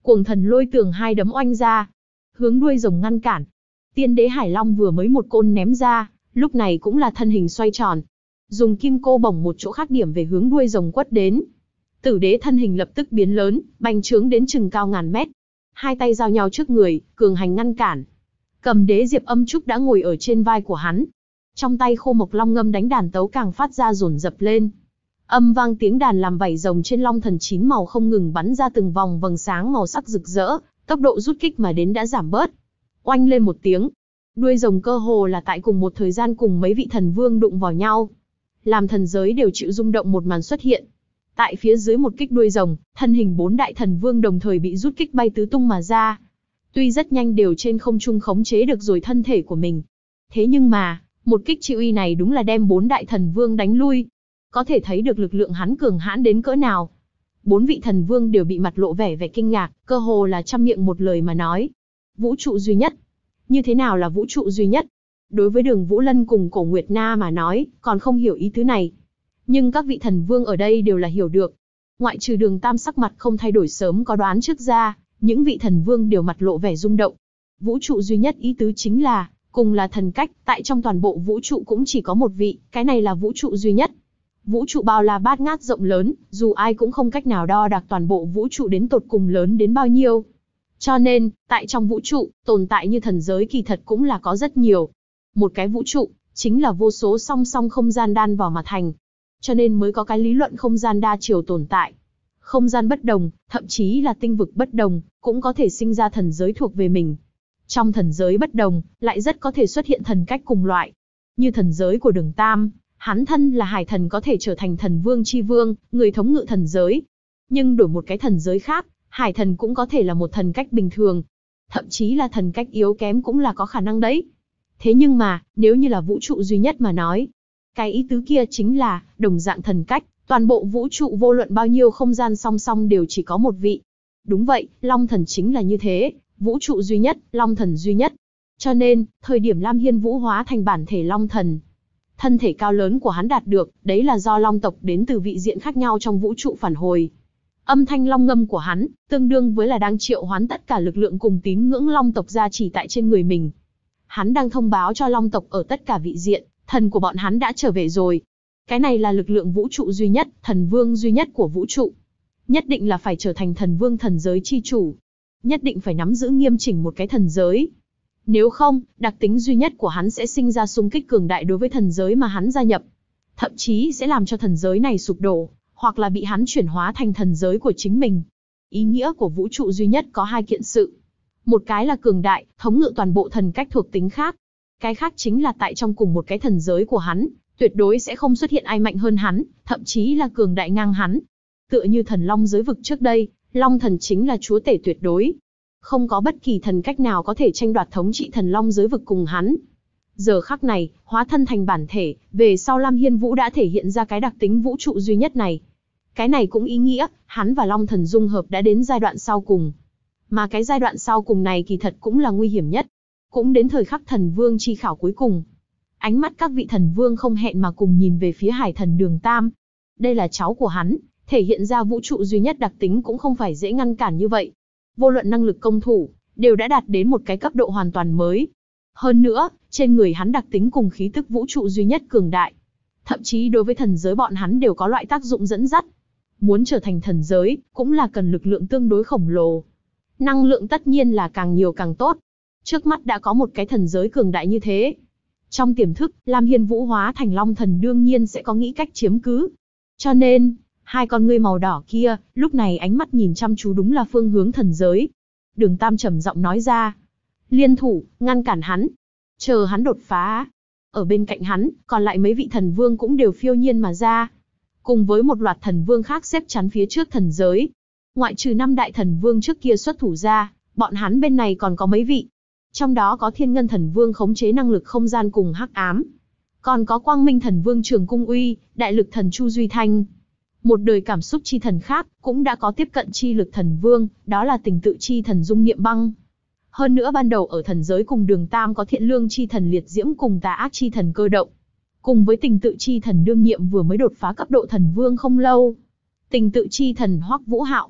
Cuồng thần lôi tường hai đấm oanh ra, hướng đuôi rồng ngăn cản. Tiên đế Hải Long vừa mới một côn ném ra, lúc này cũng là thân hình xoay tròn, dùng kim cô bổng một chỗ khác điểm về hướng đuôi rồng quất đến. Tử đế thân hình lập tức biến lớn, bành trướng đến chừng cao ngàn mét. Hai tay giao nhau trước người, cường hành ngăn cản. Cầm đế Diệp Âm Trúc đã ngồi ở trên vai của hắn. Trong tay Khô Mộc Long Ngâm đánh đàn tấu càng phát ra dồn dập lên. Âm vang tiếng đàn làm vảy rồng trên long thần 9 màu không ngừng bắn ra từng vòng vầng sáng màu sắc rực rỡ, tốc độ rút kích mà đến đã giảm bớt. Oanh lên một tiếng, đuôi rồng cơ hồ là tại cùng một thời gian cùng mấy vị thần vương đụng vào nhau. Làm thần giới đều chịu rung động một màn xuất hiện. Tại phía dưới một kích đuôi rồng, thân hình 4 đại thần vương đồng thời bị rút kích bay tứ tung mà ra. Tuy rất nhanh đều trên không trung khống chế được rồi thân thể của mình. Thế nhưng mà, một kích chi uy này đúng là đem 4 đại thần vương đánh lui. Có thể thấy được lực lượng hắn cường hãn đến cỡ nào. 4 vị thần vương đều bị mặt lộ vẻ kinh ngạc, cơ hồ là trăm miệng một lời mà nói. Vũ trụ duy nhất. Như thế nào là vũ trụ duy nhất? Đối với Đường Vũ Lân cùng Cổ Nguyệt Na mà nói, còn không hiểu ý tứ này. Nhưng các vị thần vương ở đây đều là hiểu được. Ngoại trừ Đường Tam sắc mặt không thay đổi sớm có đoán trước ra, những vị thần vương đều mặt lộ vẻ rung động. Vũ trụ duy nhất ý tứ chính là, cùng là thần cách, tại trong toàn bộ vũ trụ cũng chỉ có một vị, cái này là vũ trụ duy nhất. Vũ trụ bao la bát ngát rộng lớn, dù ai cũng không cách nào đo đạc toàn bộ vũ trụ đến tột cùng lớn đến bao nhiêu. Cho nên, tại trong vũ trụ, tồn tại như thần giới kỳ thật cũng là có rất nhiều. Một cái vũ trụ, chính là vô số song song không gian đan vào mà thành. Cho nên mới có cái lý luận không gian đa chiều tồn tại. Không gian bất đồng, thậm chí là tinh vực bất đồng, cũng có thể sinh ra thần giới thuộc về mình. Trong thần giới bất đồng, lại rất có thể xuất hiện thần cách cùng loại. Như thần giới của Đường Tam, hắn thân là hải thần có thể trở thành thần vương chi vương, người thống ngự thần giới. Nhưng đổi một cái thần giới khác, hải thần cũng có thể là một thần cách bình thường. Thậm chí là thần cách yếu kém cũng là có khả năng đấy. Thế nhưng mà, nếu như là vũ trụ duy nhất mà nói, cái ý tứ kia chính là, đồng dạng thần cách, toàn bộ vũ trụ vô luận bao nhiêu không gian song song đều chỉ có một vị. Đúng vậy, Long Thần chính là như thế, vũ trụ duy nhất, Long Thần duy nhất. Cho nên, thời điểm Lam Hiên Vũ hóa thành bản thể Long Thần, thân thể cao lớn của hắn đạt được, đấy là do Long tộc đến từ vị diện khác nhau trong vũ trụ phản hồi. Âm thanh long ngâm của hắn, tương đương với là đang triệu hoán tất cả lực lượng cùng tín ngưỡng Long tộc gia trì tại trên người mình. Hắn đang thông báo cho Long tộc ở tất cả vị diện, thần của bọn hắn đã trở về rồi. Cái này là lực lượng vũ trụ duy nhất, thần vương duy nhất của vũ trụ. Nhất định là phải trở thành thần vương thần giới chi chủ. Nhất định phải nắm giữ nghiêm chỉnh một cái thần giới. Nếu không, đặc tính duy nhất của hắn sẽ sinh ra xung kích cường đại đối với thần giới mà hắn gia nhập. Thậm chí sẽ làm cho thần giới này sụp đổ, hoặc là bị hắn chuyển hóa thành thần giới của chính mình. Ý nghĩa của vũ trụ duy nhất có hai kiện sự. Một cái là cường đại, thống ngự toàn bộ thần cách thuộc tính khác. Cái khác chính là tại trong cùng một cái thần giới của hắn, tuyệt đối sẽ không xuất hiện ai mạnh hơn hắn, thậm chí là cường đại ngang hắn. Tựa như thần long giới vực trước đây, Long Thần chính là chúa tể tuyệt đối. Không có bất kỳ thần cách nào có thể tranh đoạt thống trị thần long giới vực cùng hắn. Giờ khắc này, hóa thân thành bản thể, về sau Lam Hiên Vũ đã thể hiện ra cái đặc tính vũ trụ duy nhất này. Cái này cũng ý nghĩa, hắn và Long Thần dung hợp đã đến giai đoạn sau cùng. Mà cái giai đoạn sau cùng này kỳ thật cũng là nguy hiểm nhất. Cũng đến thời khắc thần vương chi khảo cuối cùng. Ánh mắt các vị thần vương không hẹn mà cùng nhìn về phía hải thần Đường Tam. Đây là cháu của hắn, thể hiện ra vũ trụ duy nhất đặc tính cũng không phải dễ ngăn cản như vậy. Vô luận năng lực công thủ, đều đã đạt đến một cái cấp độ hoàn toàn mới. Hơn nữa, trên người hắn đặc tính cùng khí tức vũ trụ duy nhất cường đại. Thậm chí đối với thần giới bọn hắn đều có loại tác dụng dẫn dắt. Muốn trở thành thần giới, cũng là cần lực lượng tương đối khổng lồ. Năng lượng tất nhiên là càng nhiều càng tốt. Trước mắt đã có một cái thần giới cường đại như thế. Trong tiềm thức, Lam Hiên Vũ hóa thành Long Thần đương nhiên sẽ có nghĩ cách chiếm cứ. Cho nên, hai con ngươi màu đỏ kia, lúc này ánh mắt nhìn chăm chú đúng là phương hướng thần giới. Đường Tam trầm giọng nói ra. Liên thủ, ngăn cản hắn. Chờ hắn đột phá. Ở bên cạnh hắn, còn lại mấy vị thần vương cũng đều phiêu nhiên mà ra. Cùng với một loạt thần vương khác xếp chắn phía trước thần giới. Ngoại trừ 5 đại thần vương trước kia xuất thủ ra, bọn hắn bên này còn có mấy vị. Trong đó có Thiên Ngân thần vương khống chế năng lực không gian cùng hắc ám. Còn có Quang Minh thần vương Trường Cung Uy, đại lực thần Chu Duy Thanh. Một đời cảm xúc chi thần khác, cũng đã có tiếp cận chi lực thần vương, đó là tình tự chi thần Dung Niệm Băng. Hơn nữa ban đầu ở thần giới cùng Đường Tam có thiện lương chi thần Liệt Diễm cùng tà ác chi thần Cơ Động. Cùng với tình tự chi thần đương nhiệm vừa mới đột phá cấp độ thần vương không lâu. Tình tự chi thần Hoắc Vũ Hạo.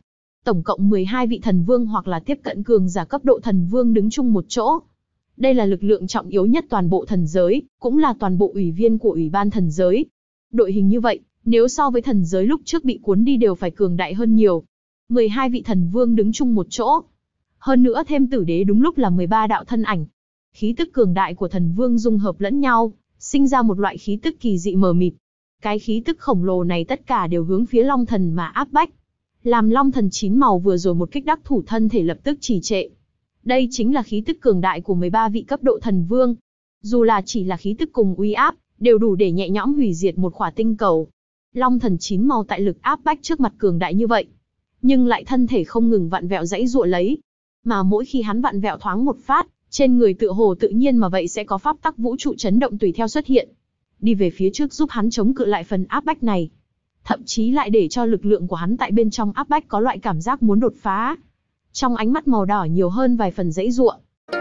Tổng cộng 12 vị thần vương hoặc là tiếp cận cường giả cấp độ thần vương đứng chung một chỗ. Đây là lực lượng trọng yếu nhất toàn bộ thần giới, cũng là toàn bộ ủy viên của Ủy ban thần giới. Đội hình như vậy, nếu so với thần giới lúc trước bị cuốn đi đều phải cường đại hơn nhiều. 12 vị thần vương đứng chung một chỗ. Hơn nữa thêm tử đế đúng lúc là 13 đạo thân ảnh. Khí tức cường đại của thần vương dung hợp lẫn nhau, sinh ra một loại khí tức kỳ dị mờ mịt. Cái khí tức khổng lồ này tất cả đều hướng phía Long Thần mà áp bách. Làm Long Thần 9 màu vừa rồi một kích đắc thủ thân thể lập tức trì trệ. Đây chính là khí tức cường đại của 13 vị cấp độ thần vương. Dù là chỉ là khí tức cùng uy áp, đều đủ để nhẹ nhõm hủy diệt một khỏa tinh cầu. Long Thần 9 màu tại lực áp bách trước mặt cường đại như vậy, nhưng lại thân thể không ngừng vặn vẹo giãy giụa lấy. Mà mỗi khi hắn vặn vẹo thoáng một phát, trên người tựa hồ tự nhiên mà vậy sẽ có pháp tắc vũ trụ chấn động tùy theo xuất hiện, đi về phía trước giúp hắn chống cự lại phần áp bách này. Thậm chí lại để cho lực lượng của hắn tại bên trong áp bách có loại cảm giác muốn đột phá. Trong ánh mắt màu đỏ nhiều hơn vài phần giãy giụa.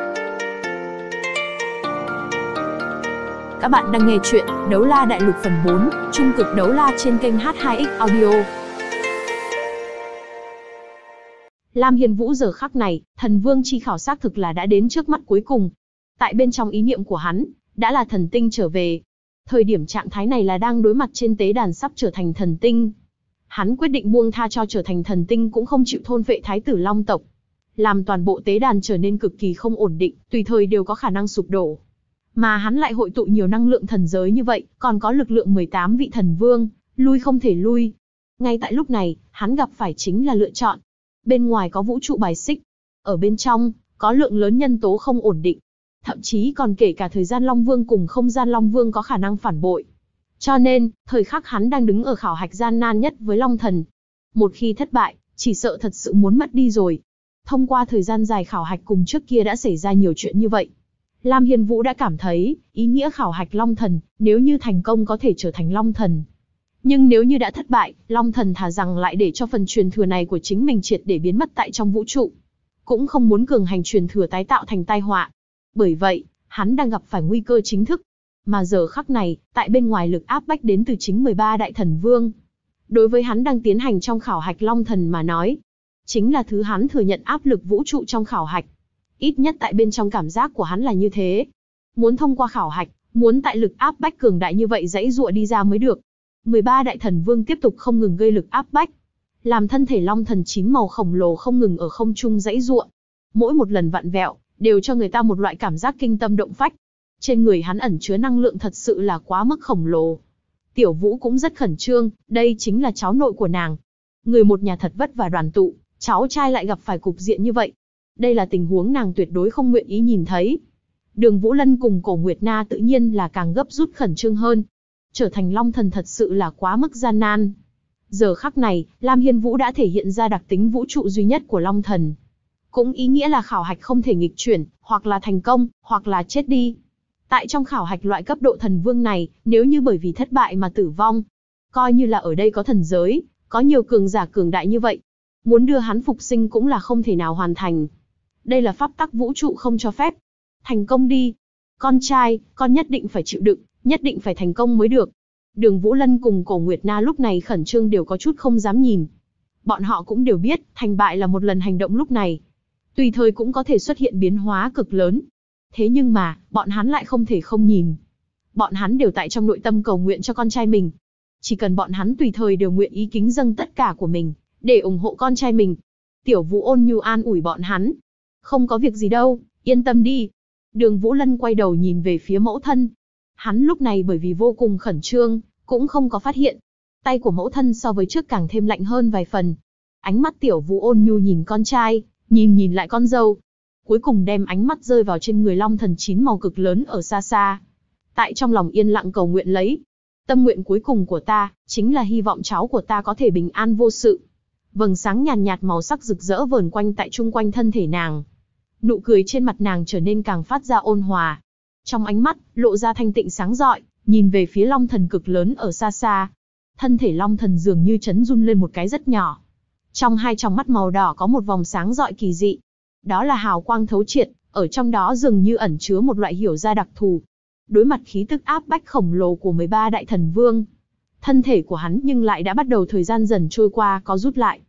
Các bạn đang nghe chuyện Đấu La Đại Lục phần 4, Trung cực đấu la trên kênh H2X Audio. Lam Hiên Vũ giờ khắc này, thần vương chi khảo xác thực là đã đến trước mắt cuối cùng. Tại bên trong ý niệm của hắn, đã là thần tinh trở về. Thời điểm trạng thái này là đang đối mặt trên tế đàn sắp trở thành thần tinh. Hắn quyết định buông tha cho trở thành thần tinh cũng không chịu thôn phệ thái tử Long tộc. Làm toàn bộ tế đàn trở nên cực kỳ không ổn định, tùy thời đều có khả năng sụp đổ. Mà hắn lại hội tụ nhiều năng lượng thần giới như vậy, còn có lực lượng 18 vị thần vương, lui không thể lui. Ngay tại lúc này, hắn gặp phải chính là lựa chọn. Bên ngoài có vũ trụ bài xích, ở bên trong, có lượng lớn nhân tố không ổn định. Thậm chí còn kể cả thời gian Long Vương cùng không gian Long Vương có khả năng phản bội. Cho nên, thời khắc hắn đang đứng ở khảo hạch gian nan nhất với Long Thần. Một khi thất bại, chỉ sợ thật sự muốn mất đi rồi. Thông qua thời gian dài khảo hạch cùng trước kia đã xảy ra nhiều chuyện như vậy. Lam Hiên Vũ đã cảm thấy, ý nghĩa khảo hạch Long Thần, nếu như thành công có thể trở thành Long Thần. Nhưng nếu như đã thất bại, Long Thần thà rằng lại để cho phần truyền thừa này của chính mình triệt để biến mất tại trong vũ trụ. Cũng không muốn cường hành truyền thừa tái tạo thành tai họa. Bởi vậy, hắn đang gặp phải nguy cơ chính thức. Mà giờ khắc này, tại bên ngoài lực áp bách đến từ chính 13 đại thần vương. Đối với hắn đang tiến hành trong khảo hạch Long Thần mà nói, chính là thứ hắn thừa nhận áp lực vũ trụ trong khảo hạch. Ít nhất tại bên trong cảm giác của hắn là như thế. Muốn thông qua khảo hạch, muốn tại lực áp bách cường đại như vậy giãy giụa đi ra mới được. 13 đại thần vương tiếp tục không ngừng gây lực áp bách, làm thân thể Long Thần 9 màu khổng lồ không ngừng ở không trung giãy giụa. Mỗi một lần vặn vẹo, đều cho người ta một loại cảm giác kinh tâm động phách. Trên người hắn ẩn chứa năng lượng thật sự là quá mức khổng lồ. Tiểu Vũ cũng rất khẩn trương, đây chính là cháu nội của nàng. Người một nhà thật vất vả đoàn tụ, cháu trai lại gặp phải cục diện như vậy. Đây là tình huống nàng tuyệt đối không nguyện ý nhìn thấy. Đường Vũ Lân cùng Cổ Nguyệt Na tự nhiên là càng gấp rút khẩn trương hơn. Trở thành Long Thần thật sự là quá mức gian nan. Giờ khắc này, Lam Hiên Vũ đã thể hiện ra đặc tính vũ trụ duy nhất của Long Thần. Cũng ý nghĩa là khảo hạch không thể nghịch chuyển, hoặc là thành công, hoặc là chết đi. Tại trong khảo hạch loại cấp độ thần vương này, nếu như bởi vì thất bại mà tử vong, coi như là ở đây có thần giới, có nhiều cường giả cường đại như vậy, muốn đưa hắn phục sinh cũng là không thể nào hoàn thành. Đây là pháp tắc vũ trụ không cho phép. Thành công đi. Con trai, con nhất định phải chịu đựng, nhất định phải thành công mới được. Đường Vũ Lân cùng Cổ Nguyệt Na lúc này khẩn trương đều có chút không dám nhìn. Bọn họ cũng đều biết, thành bại là một lần hành động lúc này. Tùy thời cũng có thể xuất hiện biến hóa cực lớn. Thế nhưng mà, bọn hắn lại không thể không nhìn. Bọn hắn đều tại trong nội tâm cầu nguyện cho con trai mình. Chỉ cần bọn hắn tùy thời đều nguyện ý kính dâng tất cả của mình, để ủng hộ con trai mình. Tiểu Vũ ôn nhu an ủi bọn hắn. Không có việc gì đâu, yên tâm đi. Đường Vũ Lân quay đầu nhìn về phía mẫu thân. Hắn lúc này bởi vì vô cùng khẩn trương, cũng không có phát hiện. Tay của mẫu thân so với trước càng thêm lạnh hơn vài phần. Ánh mắt Tiểu Vũ ôn nhu nhìn con trai, nhìn lại con dâu. Cuối cùng đem ánh mắt rơi vào trên người Long Thần 9 màu cực lớn ở xa xa. Tại trong lòng yên lặng cầu nguyện lấy. Tâm nguyện cuối cùng của ta, chính là hy vọng cháu của ta có thể bình an vô sự. Vầng sáng nhàn nhạt màu sắc rực rỡ vờn quanh tại chung quanh thân thể nàng. Nụ cười trên mặt nàng trở nên càng phát ra ôn hòa. Trong ánh mắt, lộ ra thanh tịnh sáng rọi, nhìn về phía Long Thần cực lớn ở xa xa. Thân thể Long Thần dường như chấn run lên một cái rất nhỏ. Trong hai tròng mắt màu đỏ có một vòng sáng rọi kỳ dị. Đó là hào quang thấu triệt, ở trong đó dường như ẩn chứa một loại hiểu ra đặc thù. Đối mặt khí tức áp bách khổng lồ của 13 đại thần vương, thân thể của hắn nhưng lại đã bắt đầu thời gian dần trôi qua có rút lại.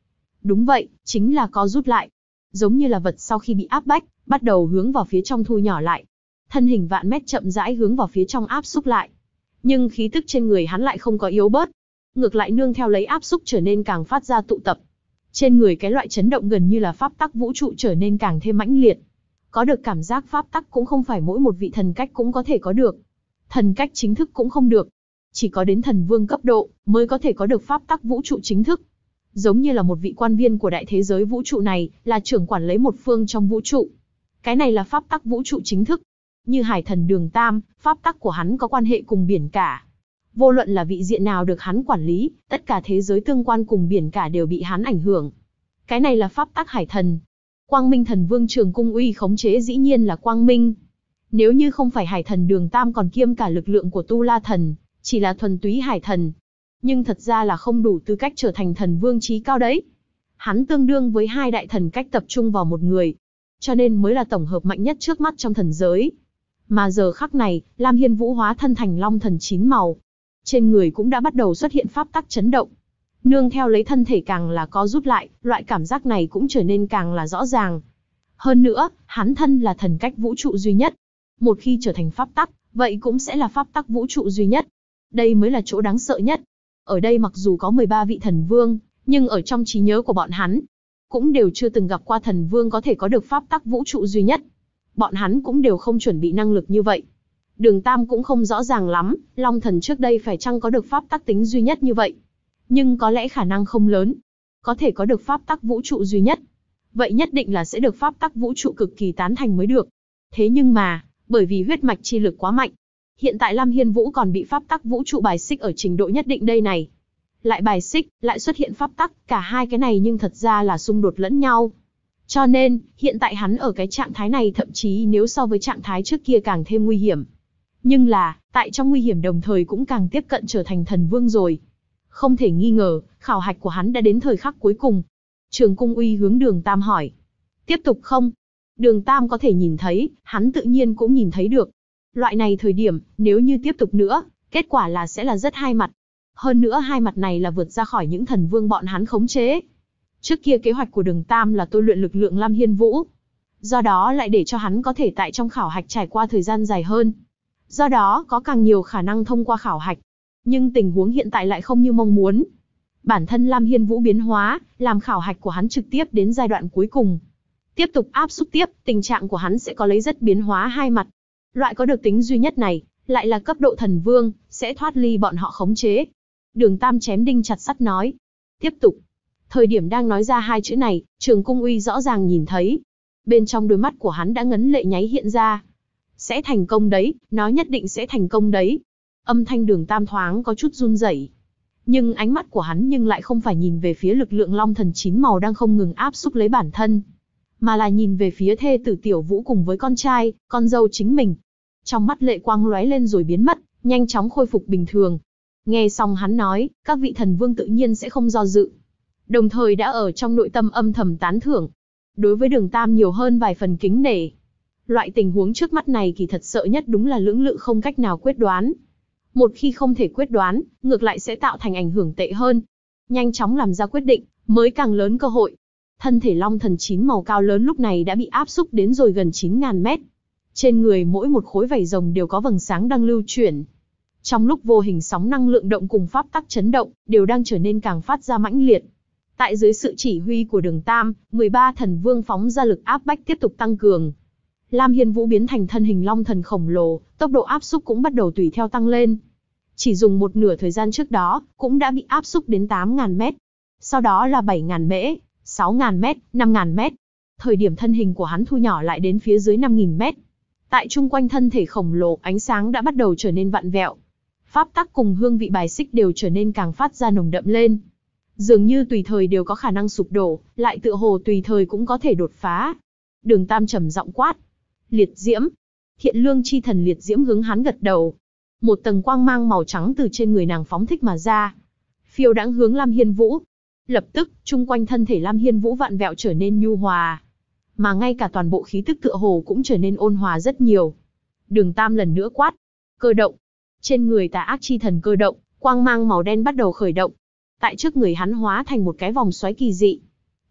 Đúng vậy, chính là co rút lại. Giống như là vật sau khi bị áp bách, bắt đầu hướng vào phía trong thu nhỏ lại. Thân hình vạn mét chậm rãi hướng vào phía trong áp xúc lại. Nhưng khí tức trên người hắn lại không có yếu bớt. Ngược lại nương theo lấy áp xúc trở nên càng phát ra tụ tập. Trên người cái loại chấn động gần như là pháp tắc vũ trụ trở nên càng thêm mãnh liệt. Có được cảm giác pháp tắc cũng không phải mỗi một vị thần cách cũng có thể có được. Thần cách chính thức cũng không được. Chỉ có đến thần vương cấp độ mới có thể có được pháp tắc vũ trụ chính thức. Giống như là một vị quan viên của đại thế giới vũ trụ này, là trưởng quản lấy một phương trong vũ trụ. Cái này là pháp tắc vũ trụ chính thức. Như Hải Thần Đường Tam, pháp tắc của hắn có quan hệ cùng biển cả. Vô luận là vị diện nào được hắn quản lý, tất cả thế giới tương quan cùng biển cả đều bị hắn ảnh hưởng. Cái này là pháp tắc Hải Thần. Quang Minh Thần Vương Trường Cung Uy khống chế dĩ nhiên là Quang Minh. Nếu như không phải Hải Thần Đường Tam còn kiêm cả lực lượng của Tu La Thần, chỉ là thuần túy Hải Thần. Nhưng thật ra là không đủ tư cách trở thành thần vương chí cao đấy. Hắn tương đương với hai đại thần cách tập trung vào một người. Cho nên mới là tổng hợp mạnh nhất trước mắt trong thần giới. Mà giờ khắc này, Lam Hiên Vũ hóa thân thành Long Thần 9 màu. Trên người cũng đã bắt đầu xuất hiện pháp tắc chấn động. Nương theo lấy thân thể càng là co rút lại, loại cảm giác này cũng trở nên càng là rõ ràng. Hơn nữa, hắn thân là thần cách vũ trụ duy nhất. Một khi trở thành pháp tắc, vậy cũng sẽ là pháp tắc vũ trụ duy nhất. Đây mới là chỗ đáng sợ nhất. Ở đây mặc dù có 13 vị thần vương, nhưng ở trong trí nhớ của bọn hắn, cũng đều chưa từng gặp qua thần vương có thể có được pháp tắc vũ trụ duy nhất. Bọn hắn cũng đều không chuẩn bị năng lực như vậy. Đường Tam cũng không rõ ràng lắm, Long Thần trước đây phải chăng có được pháp tắc tính duy nhất như vậy. Nhưng có lẽ khả năng không lớn. Có thể có được pháp tắc vũ trụ duy nhất. Vậy nhất định là sẽ được pháp tắc vũ trụ cực kỳ tán thành mới được. Thế nhưng mà, bởi vì huyết mạch chi lực quá mạnh, hiện tại Lam Hiên Vũ còn bị pháp tắc vũ trụ bài xích ở trình độ nhất định đây này. Lại bài xích, lại xuất hiện pháp tắc, cả hai cái này nhưng thật ra là xung đột lẫn nhau. Cho nên, hiện tại hắn ở cái trạng thái này thậm chí nếu so với trạng thái trước kia càng thêm nguy hiểm. Nhưng là, tại trong nguy hiểm đồng thời cũng càng tiếp cận trở thành thần vương rồi. Không thể nghi ngờ, khảo hạch của hắn đã đến thời khắc cuối cùng. Trường Cung Uy hướng Đường Tam hỏi. Tiếp tục không? Đường Tam có thể nhìn thấy, hắn tự nhiên cũng nhìn thấy được. Loại này thời điểm, nếu như tiếp tục nữa, kết quả là sẽ là rất hai mặt. Hơn nữa hai mặt này là vượt ra khỏi những thần vương bọn hắn khống chế. Trước kia kế hoạch của Đường Tam là tôi luyện lực lượng Lam Hiên Vũ. Do đó lại để cho hắn có thể tại trong khảo hạch trải qua thời gian dài hơn. Do đó có càng nhiều khả năng thông qua khảo hạch. Nhưng tình huống hiện tại lại không như mong muốn. Bản thân Lam Hiên Vũ biến hóa, làm khảo hạch của hắn trực tiếp đến giai đoạn cuối cùng. Tiếp tục áp xúc tiếp, tình trạng của hắn sẽ có lấy rất biến hóa hai mặt. Loại có được tính duy nhất này, lại là cấp độ thần vương, sẽ thoát ly bọn họ khống chế. Đường Tam chém đinh chặt sắt nói. Tiếp tục. Thời điểm đang nói ra hai chữ này, Trường Cung Uy rõ ràng nhìn thấy. Bên trong đôi mắt của hắn đã ngấn lệ nháy hiện ra. Sẽ thành công đấy, nó nhất định sẽ thành công đấy. Âm thanh Đường Tam thoáng có chút run rẩy. Nhưng ánh mắt của hắn nhưng lại không phải nhìn về phía lực lượng Long Thần 9 màu đang không ngừng áp xúc lấy bản thân. Mà là nhìn về phía thê tử Tiểu Vũ cùng với con trai, con dâu chính mình. Trong mắt lệ quang lóe lên rồi biến mất, nhanh chóng khôi phục bình thường. Nghe xong hắn nói, các vị thần vương tự nhiên sẽ không do dự. Đồng thời đã ở trong nội tâm âm thầm tán thưởng. Đối với Đường Tam nhiều hơn vài phần kính nể. Loại tình huống trước mắt này kỳ thật sợ nhất đúng là lưỡng lự không cách nào quyết đoán. Một khi không thể quyết đoán, ngược lại sẽ tạo thành ảnh hưởng tệ hơn. Nhanh chóng làm ra quyết định, mới càng lớn cơ hội. Thân thể Long Thần 9 màu cao lớn lúc này đã bị áp xúc đến rồi gần 9.000 mét. Trên người mỗi một khối vảy rồng đều có vầng sáng đang lưu chuyển. Trong lúc vô hình sóng năng lượng động cùng pháp tắc chấn động, đều đang trở nên càng phát ra mãnh liệt. Tại dưới sự chỉ huy của Đường Tam, 13 thần vương phóng ra lực áp bách tiếp tục tăng cường. Lam Hiên Vũ biến thành thân hình Long Thần khổng lồ, tốc độ áp xúc cũng bắt đầu tùy theo tăng lên. Chỉ dùng một nửa thời gian trước đó, cũng đã bị áp xúc đến 8.000 mét. Sau đó là 7.000 mễ, 6.000 mét, 5.000 mét. Thời điểm thân hình của hắn thu nhỏ lại đến phía dưới 5.000 mét. Tại chung quanh thân thể khổng lồ, ánh sáng đã bắt đầu trở nên vặn vẹo. Pháp tắc cùng hương vị bài xích đều trở nên càng phát ra nồng đậm lên. Dường như tùy thời đều có khả năng sụp đổ, lại tựa hồ tùy thời cũng có thể đột phá. Đường Tam trầm giọng quát. Liệt diễm. Thiện lương chi thần liệt diễm hướng hắn gật đầu. Một tầng quang mang màu trắng từ trên người nàng phóng thích mà ra. Phiêu đãng hướng Lam Hiên Vũ. Lập tức, chung quanh thân thể Lam Hiên Vũ vặn vẹo trở nên nhu hòa. Mà ngay cả toàn bộ khí tức tựa hồ cũng trở nên ôn hòa rất nhiều. Đường Tam lần nữa quát. Cơ động. Trên người tà ác chi thần cơ động, quang mang màu đen bắt đầu khởi động. Tại trước người hắn hóa thành một cái vòng xoáy kỳ dị.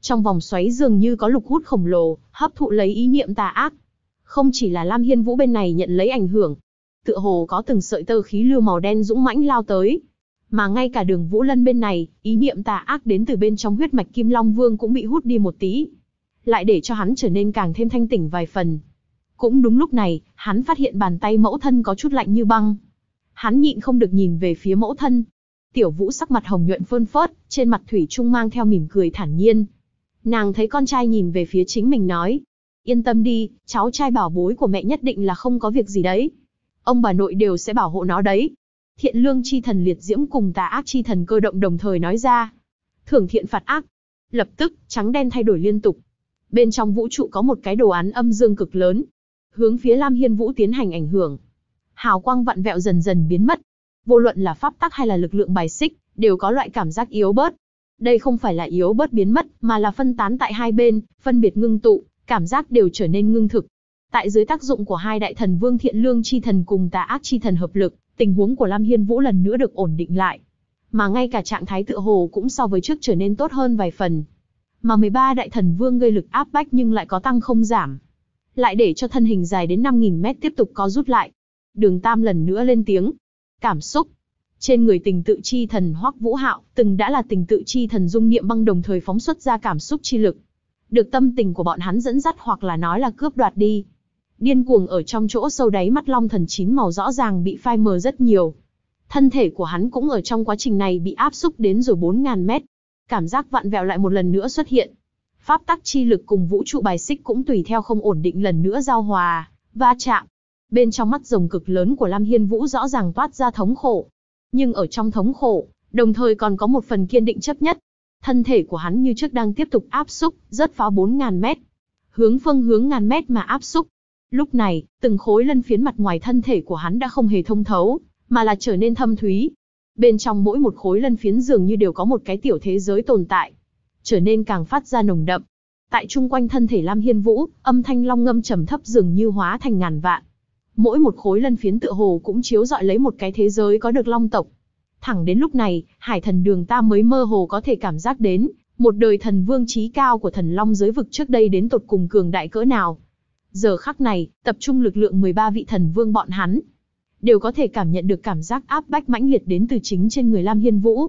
Trong vòng xoáy dường như có lực hút khổng lồ, hấp thụ lấy ý niệm tà ác. Không chỉ là Lam Hiên Vũ bên này nhận lấy ảnh hưởng, tựa hồ có từng sợi tơ khí lưu màu đen dũng mãnh lao tới. Mà ngay cả Đường Vũ Lân bên này, ý niệm tà ác đến từ bên trong huyết mạch Kim Long Vương cũng bị hút đi một tí, lại để cho hắn trở nên càng thêm thanh tỉnh vài phần. Cũng đúng lúc này, hắn phát hiện bàn tay mẫu thân có chút lạnh như băng. Hắn nhịn không được nhìn về phía mẫu thân. Tiểu Vũ sắc mặt hồng nhuận phơn phớt, trên mặt thủy chung mang theo mỉm cười thản nhiên. Nàng thấy con trai nhìn về phía chính mình nói: yên tâm đi, cháu trai bảo bối của mẹ nhất định là không có việc gì đấy. Ông bà nội đều sẽ bảo hộ nó đấy. Thiện lương chi thần liệt diễm cùng tà ác chi thần cơ động đồng thời nói ra. Thưởng thiện phạt ác. Lập tức, trắng đen thay đổi liên tục. Bên trong vũ trụ có một cái đồ án âm dương cực lớn, hướng phía Lam Hiên Vũ tiến hành ảnh hưởng. Hào quang vặn vẹo dần dần biến mất. Vô luận là pháp tắc hay là lực lượng bài xích, đều có loại cảm giác yếu bớt. Đây không phải là yếu bớt biến mất, mà là phân tán tại hai bên, phân biệt ngưng tụ, cảm giác đều trở nên ngưng thực. Tại dưới tác dụng của hai đại thần vương thiện lương chi thần cùng tà ác chi thần hợp lực, tình huống của Lam Hiên Vũ lần nữa được ổn định lại. Mà ngay cả trạng thái tựa hồ cũng so với trước trở nên tốt hơn vài phần. Mà 13 đại thần vương gây lực áp bách nhưng lại có tăng không giảm. Lại để cho thân hình dài đến 5.000 mét tiếp tục co rút lại. Đường Tam lần nữa lên tiếng. Cảm xúc. Trên người tình tự chi thần Hoắc Vũ Hạo, từng đã là tình tự chi thần dung niệm băng đồng thời phóng xuất ra cảm xúc chi lực. Được tâm tình của bọn hắn dẫn dắt hoặc là nói là cướp đoạt đi. Điên cuồng ở trong chỗ sâu đáy mắt Long Thần 9 màu rõ ràng bị phai mờ rất nhiều. Thân thể của hắn cũng ở trong quá trình này bị áp xúc đến rồi 4.000 mét. Cảm giác vặn vẹo lại một lần nữa xuất hiện. Pháp tắc chi lực cùng vũ trụ bài xích cũng tùy theo không ổn định lần nữa giao hòa, va chạm. Bên trong mắt rồng cực lớn của Lam Hiên Vũ rõ ràng toát ra thống khổ. Nhưng ở trong thống khổ, đồng thời còn có một phần kiên định chấp nhất. Thân thể của hắn như trước đang tiếp tục áp xúc, rớt phá 4.000 mét. Hướng phương hướng ngàn mét mà áp xúc. Lúc này, từng khối lân phiến mặt ngoài thân thể của hắn đã không hề thông thấu, mà là trở nên thâm thúy. Bên trong mỗi một khối lân phiến dường như đều có một cái tiểu thế giới tồn tại, trở nên càng phát ra nồng đậm. Tại chung quanh thân thể Lam Hiên Vũ, âm thanh long ngâm trầm thấp dường như hóa thành ngàn vạn. Mỗi một khối lân phiến tựa hồ cũng chiếu rọi lấy một cái thế giới có được long tộc. Thẳng đến lúc này, Hải Thần Đường Tam mới mơ hồ có thể cảm giác đến, một đời thần vương chí cao của thần long giới vực trước đây đến tột cùng cường đại cỡ nào. Giờ khắc này, tập trung lực lượng 13 vị thần vương bọn hắn, đều có thể cảm nhận được cảm giác áp bách mãnh liệt đến từ chính trên người Lam Hiên Vũ.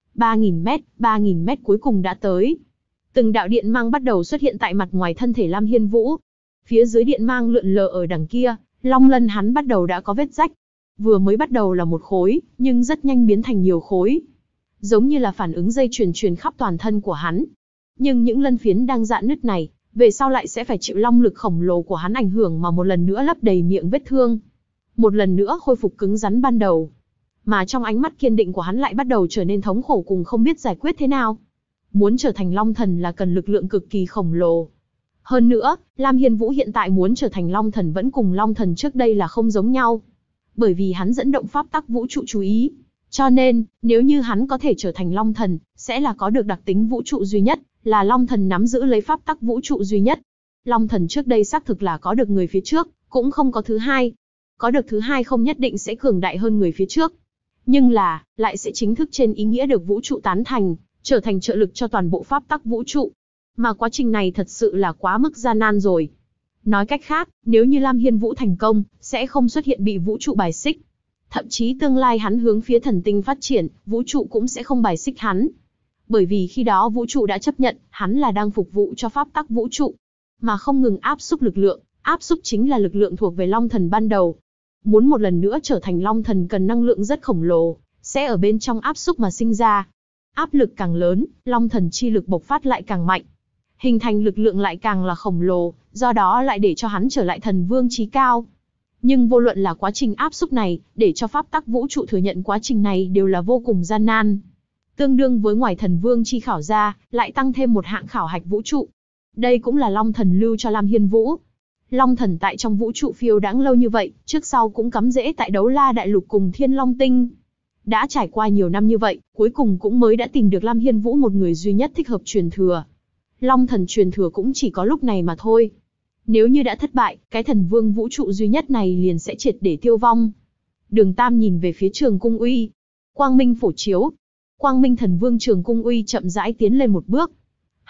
3.000 mét cuối cùng đã tới. Từng đạo điện mang bắt đầu xuất hiện tại mặt ngoài thân thể Lam Hiên Vũ. Phía dưới điện mang lượn lờ ở đằng kia, long lân hắn bắt đầu đã có vết rách. Vừa mới bắt đầu là một khối, nhưng rất nhanh biến thành nhiều khối. Giống như là phản ứng dây chuyền truyền khắp toàn thân của hắn. Nhưng những lân phiến đang rạn nứt này, về sau lại sẽ phải chịu long lực khổng lồ của hắn ảnh hưởng mà một lần nữa lấp đầy miệng vết thương. Một lần nữa khôi phục cứng rắn ban đầu. Mà trong ánh mắt kiên định của hắn lại bắt đầu trở nên thống khổ cùng không biết giải quyết thế nào. Muốn trở thành Long Thần là cần lực lượng cực kỳ khổng lồ. Hơn nữa, Lam Hiên Vũ hiện tại muốn trở thành Long Thần vẫn cùng Long Thần trước đây là không giống nhau. Bởi vì hắn dẫn động pháp tắc vũ trụ chú ý. Cho nên, nếu như hắn có thể trở thành Long Thần, sẽ là có được đặc tính vũ trụ duy nhất, là Long Thần nắm giữ lấy pháp tắc vũ trụ duy nhất. Long Thần trước đây xác thực là có được người phía trước, cũng không có thứ hai. Có được thứ hai không nhất định sẽ cường đại hơn người phía trước. Nhưng là, lại sẽ chính thức trên ý nghĩa được vũ trụ tán thành, trở thành trợ lực cho toàn bộ pháp tắc vũ trụ. Mà quá trình này thật sự là quá mức gian nan rồi. Nói cách khác, nếu như Lam Hiên Vũ thành công, sẽ không xuất hiện bị vũ trụ bài xích. Thậm chí tương lai hắn hướng phía thần tinh phát triển, vũ trụ cũng sẽ không bài xích hắn. Bởi vì khi đó vũ trụ đã chấp nhận, hắn là đang phục vụ cho pháp tắc vũ trụ. Mà không ngừng áp xúc lực lượng, áp xúc chính là lực lượng thuộc về Long Thần ban đầu. Muốn một lần nữa trở thành Long Thần cần năng lượng rất khổng lồ, sẽ ở bên trong áp xúc mà sinh ra. Áp lực càng lớn, Long Thần chi lực bộc phát lại càng mạnh. Hình thành lực lượng lại càng là khổng lồ, do đó lại để cho hắn trở lại thần vương chí cao. Nhưng vô luận là quá trình áp xúc này, để cho pháp tắc vũ trụ thừa nhận quá trình này đều là vô cùng gian nan. Tương đương với ngoài thần vương chi khảo ra, lại tăng thêm một hạng khảo hạch vũ trụ. Đây cũng là Long Thần lưu cho Lam Hiên Vũ. Long Thần tại trong vũ trụ phiêu đãng lâu như vậy, trước sau cũng cắm rễ tại Đấu La Đại Lục cùng Thiên Long Tinh. Đã trải qua nhiều năm như vậy, cuối cùng cũng mới đã tìm được Lam Hiên Vũ một người duy nhất thích hợp truyền thừa. Long Thần truyền thừa cũng chỉ có lúc này mà thôi. Nếu như đã thất bại, cái thần vương vũ trụ duy nhất này liền sẽ triệt để tiêu vong. Đường Tam nhìn về phía Trường Cung Uy. Quang minh phổ chiếu. Quang minh thần vương Trường Cung Uy chậm rãi tiến lên một bước.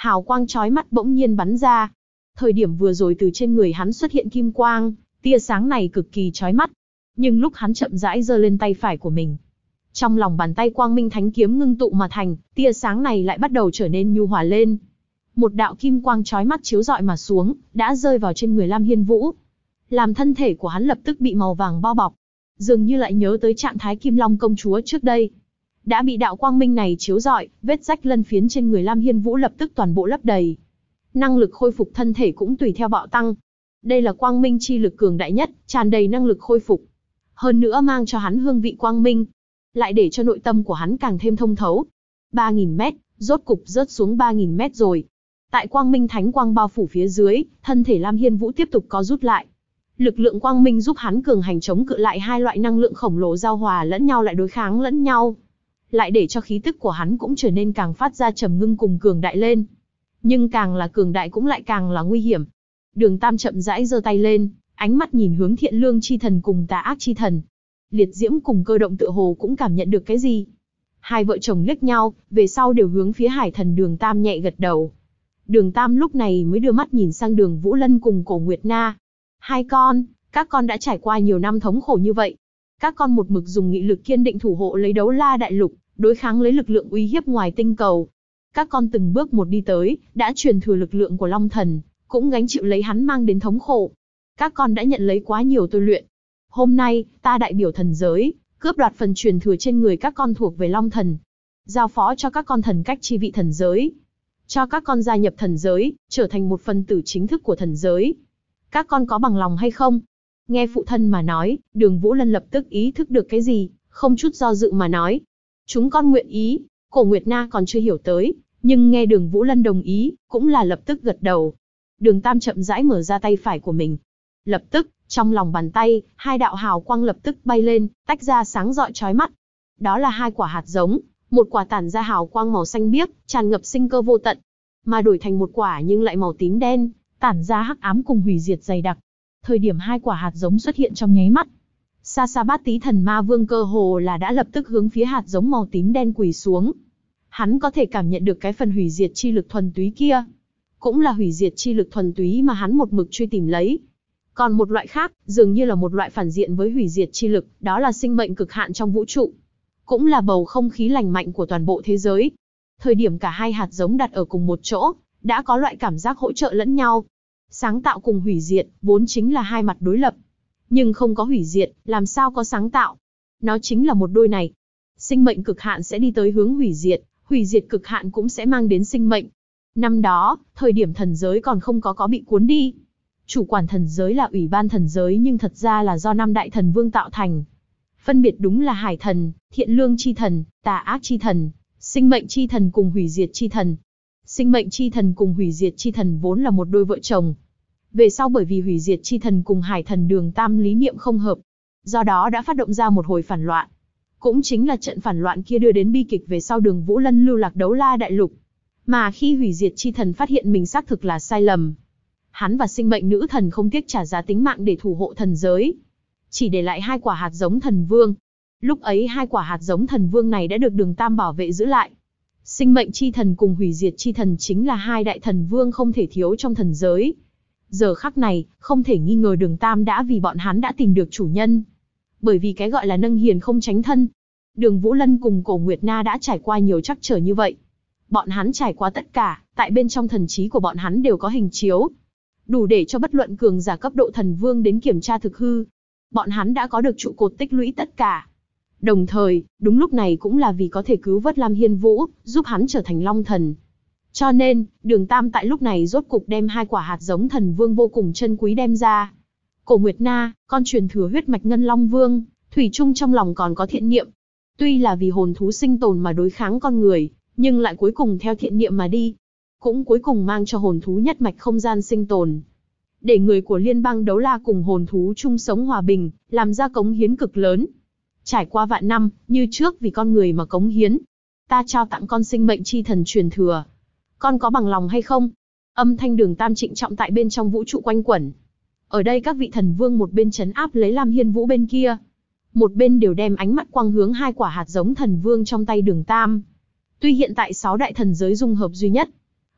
Hào quang chói mắt bỗng nhiên bắn ra. Thời điểm vừa rồi từ trên người hắn xuất hiện kim quang, tia sáng này cực kỳ chói mắt. Nhưng lúc hắn chậm rãi giơ lên tay phải của mình, trong lòng bàn tay quang minh thánh kiếm ngưng tụ mà thành, tia sáng này lại bắt đầu trở nên nhu hòa lên. Một đạo kim quang chói mắt chiếu rọi mà xuống, đã rơi vào trên người Lam Hiên Vũ. Làm thân thể của hắn lập tức bị màu vàng bao bọc, dường như lại nhớ tới trạng thái Kim Long công chúa trước đây. Đã bị đạo quang minh này chiếu rọi, vết rách lân phiến trên người Lam Hiên Vũ lập tức toàn bộ lấp đầy. Năng lực khôi phục thân thể cũng tùy theo bạo tăng. Đây là quang minh chi lực cường đại nhất, tràn đầy năng lực khôi phục. Hơn nữa mang cho hắn hương vị quang minh, lại để cho nội tâm của hắn càng thêm thông thấu. 3.000 mét, rốt cục rớt xuống 3.000 mét rồi. Tại quang minh thánh quang bao phủ phía dưới, thân thể Lam Hiên Vũ tiếp tục co rút lại. Lực lượng quang minh giúp hắn cường hành chống cự lại hai loại năng lượng khổng lồ giao hòa lẫn nhau, lại đối kháng lẫn nhau, lại để cho khí tức của hắn cũng trở nên càng phát ra trầm ngưng cùng cường đại lên. Nhưng càng là cường đại cũng lại càng là nguy hiểm. Đường Tam chậm rãi giơ tay lên, ánh mắt nhìn hướng Thiện Lương chi thần cùng Tà Ác chi thần. Liệt Diễm cùng Cơ Động tựa hồ cũng cảm nhận được cái gì. Hai vợ chồng liếc nhau, về sau đều hướng phía Hải Thần Đường Tam nhẹ gật đầu. Đường Tam lúc này mới đưa mắt nhìn sang Đường Vũ Lân cùng Cổ Nguyệt Na. Hai con, các con đã trải qua nhiều năm thống khổ như vậy. Các con một mực dùng nghị lực kiên định thủ hộ lấy Đấu La Đại Lục, đối kháng lấy lực lượng uy hiếp ngoài tinh cầu. Các con từng bước một đi tới, đã truyền thừa lực lượng của Long Thần, cũng gánh chịu lấy hắn mang đến thống khổ. Các con đã nhận lấy quá nhiều tôi luyện. Hôm nay, ta đại biểu thần giới, cướp đoạt phần truyền thừa trên người các con thuộc về Long Thần. Giao phó cho các con thần cách chi vị thần giới. Cho các con gia nhập thần giới, trở thành một phần tử chính thức của thần giới. Các con có bằng lòng hay không? Nghe phụ thân mà nói, Đường Vũ Lân lập tức ý thức được cái gì, không chút do dự mà nói. Chúng con nguyện ý. Cổ Nguyệt Na còn chưa hiểu tới, nhưng nghe Đường Vũ Lân đồng ý, cũng là lập tức gật đầu. Đường Tam chậm rãi mở ra tay phải của mình. Lập tức, trong lòng bàn tay, hai đạo hào quang lập tức bay lên, tách ra sáng rọi chói mắt. Đó là hai quả hạt giống, một quả tản ra hào quang màu xanh biếc, tràn ngập sinh cơ vô tận, mà đổi thành một quả nhưng lại màu tím đen, tản ra hắc ám cùng hủy diệt dày đặc. Thời điểm hai quả hạt giống xuất hiện trong nháy mắt, Sa Sa Bát Tí Thần Ma Vương cơ hồ là đã lập tức hướng phía hạt giống màu tím đen quỳ xuống. Hắn có thể cảm nhận được cái phần hủy diệt chi lực thuần túy kia, cũng là hủy diệt chi lực thuần túy mà hắn một mực truy tìm lấy. Còn một loại khác, dường như là một loại phản diện với hủy diệt chi lực, đó là sinh mệnh cực hạn trong vũ trụ, cũng là bầu không khí lành mạnh của toàn bộ thế giới. Thời điểm cả hai hạt giống đặt ở cùng một chỗ, đã có loại cảm giác hỗ trợ lẫn nhau. Sáng tạo cùng hủy diệt, vốn chính là hai mặt đối lập. Nhưng không có hủy diệt, làm sao có sáng tạo? Nó chính là một đôi này. Sinh mệnh cực hạn sẽ đi tới hướng hủy diệt cực hạn cũng sẽ mang đến sinh mệnh. Năm đó, thời điểm thần giới còn không có bị cuốn đi. Chủ quản thần giới là Ủy ban thần giới nhưng thật ra là do 5 đại thần vương tạo thành. Phân biệt đúng là Hải Thần, Thiện Lương chi thần, Tà Ác chi thần, Sinh mệnh chi thần cùng hủy diệt chi thần. Sinh mệnh chi thần cùng hủy diệt chi thần vốn là một đôi vợ chồng. Về sau bởi vì hủy diệt chi thần cùng Hải Thần Đường Tam lý niệm không hợp, do đó đã phát động ra một hồi phản loạn. Cũng chính là trận phản loạn kia đưa đến bi kịch về sau Đường Vũ Lân lưu lạc Đấu La Đại Lục. Mà khi hủy diệt chi thần phát hiện mình xác thực là sai lầm, hắn và sinh mệnh nữ thần không tiếc trả giá tính mạng để thủ hộ thần giới, chỉ để lại hai quả hạt giống thần vương. Lúc ấy hai quả hạt giống thần vương này đã được Đường Tam bảo vệ giữ lại. Sinh mệnh chi thần cùng hủy diệt chi thần chính là hai đại thần vương không thể thiếu trong thần giới. Giờ khắc này, không thể nghi ngờ Đường Tam đã vì bọn hắn đã tìm được chủ nhân. Bởi vì cái gọi là nâng hiền không tránh thân. Đường Vũ Lân cùng Cổ Nguyệt Na đã trải qua nhiều trắc trở như vậy. Bọn hắn trải qua tất cả, tại bên trong thần trí của bọn hắn đều có hình chiếu, đủ để cho bất luận cường giả cấp độ thần vương đến kiểm tra thực hư. Bọn hắn đã có được trụ cột tích lũy tất cả. Đồng thời, đúng lúc này cũng là vì có thể cứu vớt Lam Hiên Vũ, giúp hắn trở thành Long Thần. Cho nên, Đường Tam tại lúc này rốt cục đem hai quả hạt giống thần vương vô cùng chân quý đem ra. Cổ Nguyệt Na, con truyền thừa huyết mạch Ngân Long Vương, thủy chung trong lòng còn có thiện niệm. Tuy là vì hồn thú sinh tồn mà đối kháng con người, nhưng lại cuối cùng theo thiện niệm mà đi. Cũng cuối cùng mang cho hồn thú nhất mạch không gian sinh tồn. Để người của liên bang Đấu La cùng hồn thú chung sống hòa bình, làm ra cống hiến cực lớn. Trải qua vạn năm, như trước vì con người mà cống hiến. Ta trao tặng con sinh mệnh chi thần truyền thừa. Con có bằng lòng hay không? Âm thanh Đường Tam trịnh trọng tại bên trong vũ trụ quanh quẩn. Ở đây các vị thần vương một bên trấn áp lấy Lam Hiên Vũ bên kia, một bên đều đem ánh mắt quang hướng hai quả hạt giống thần vương trong tay Đường Tam. Tuy hiện tại 6 đại thần giới dung hợp duy nhất,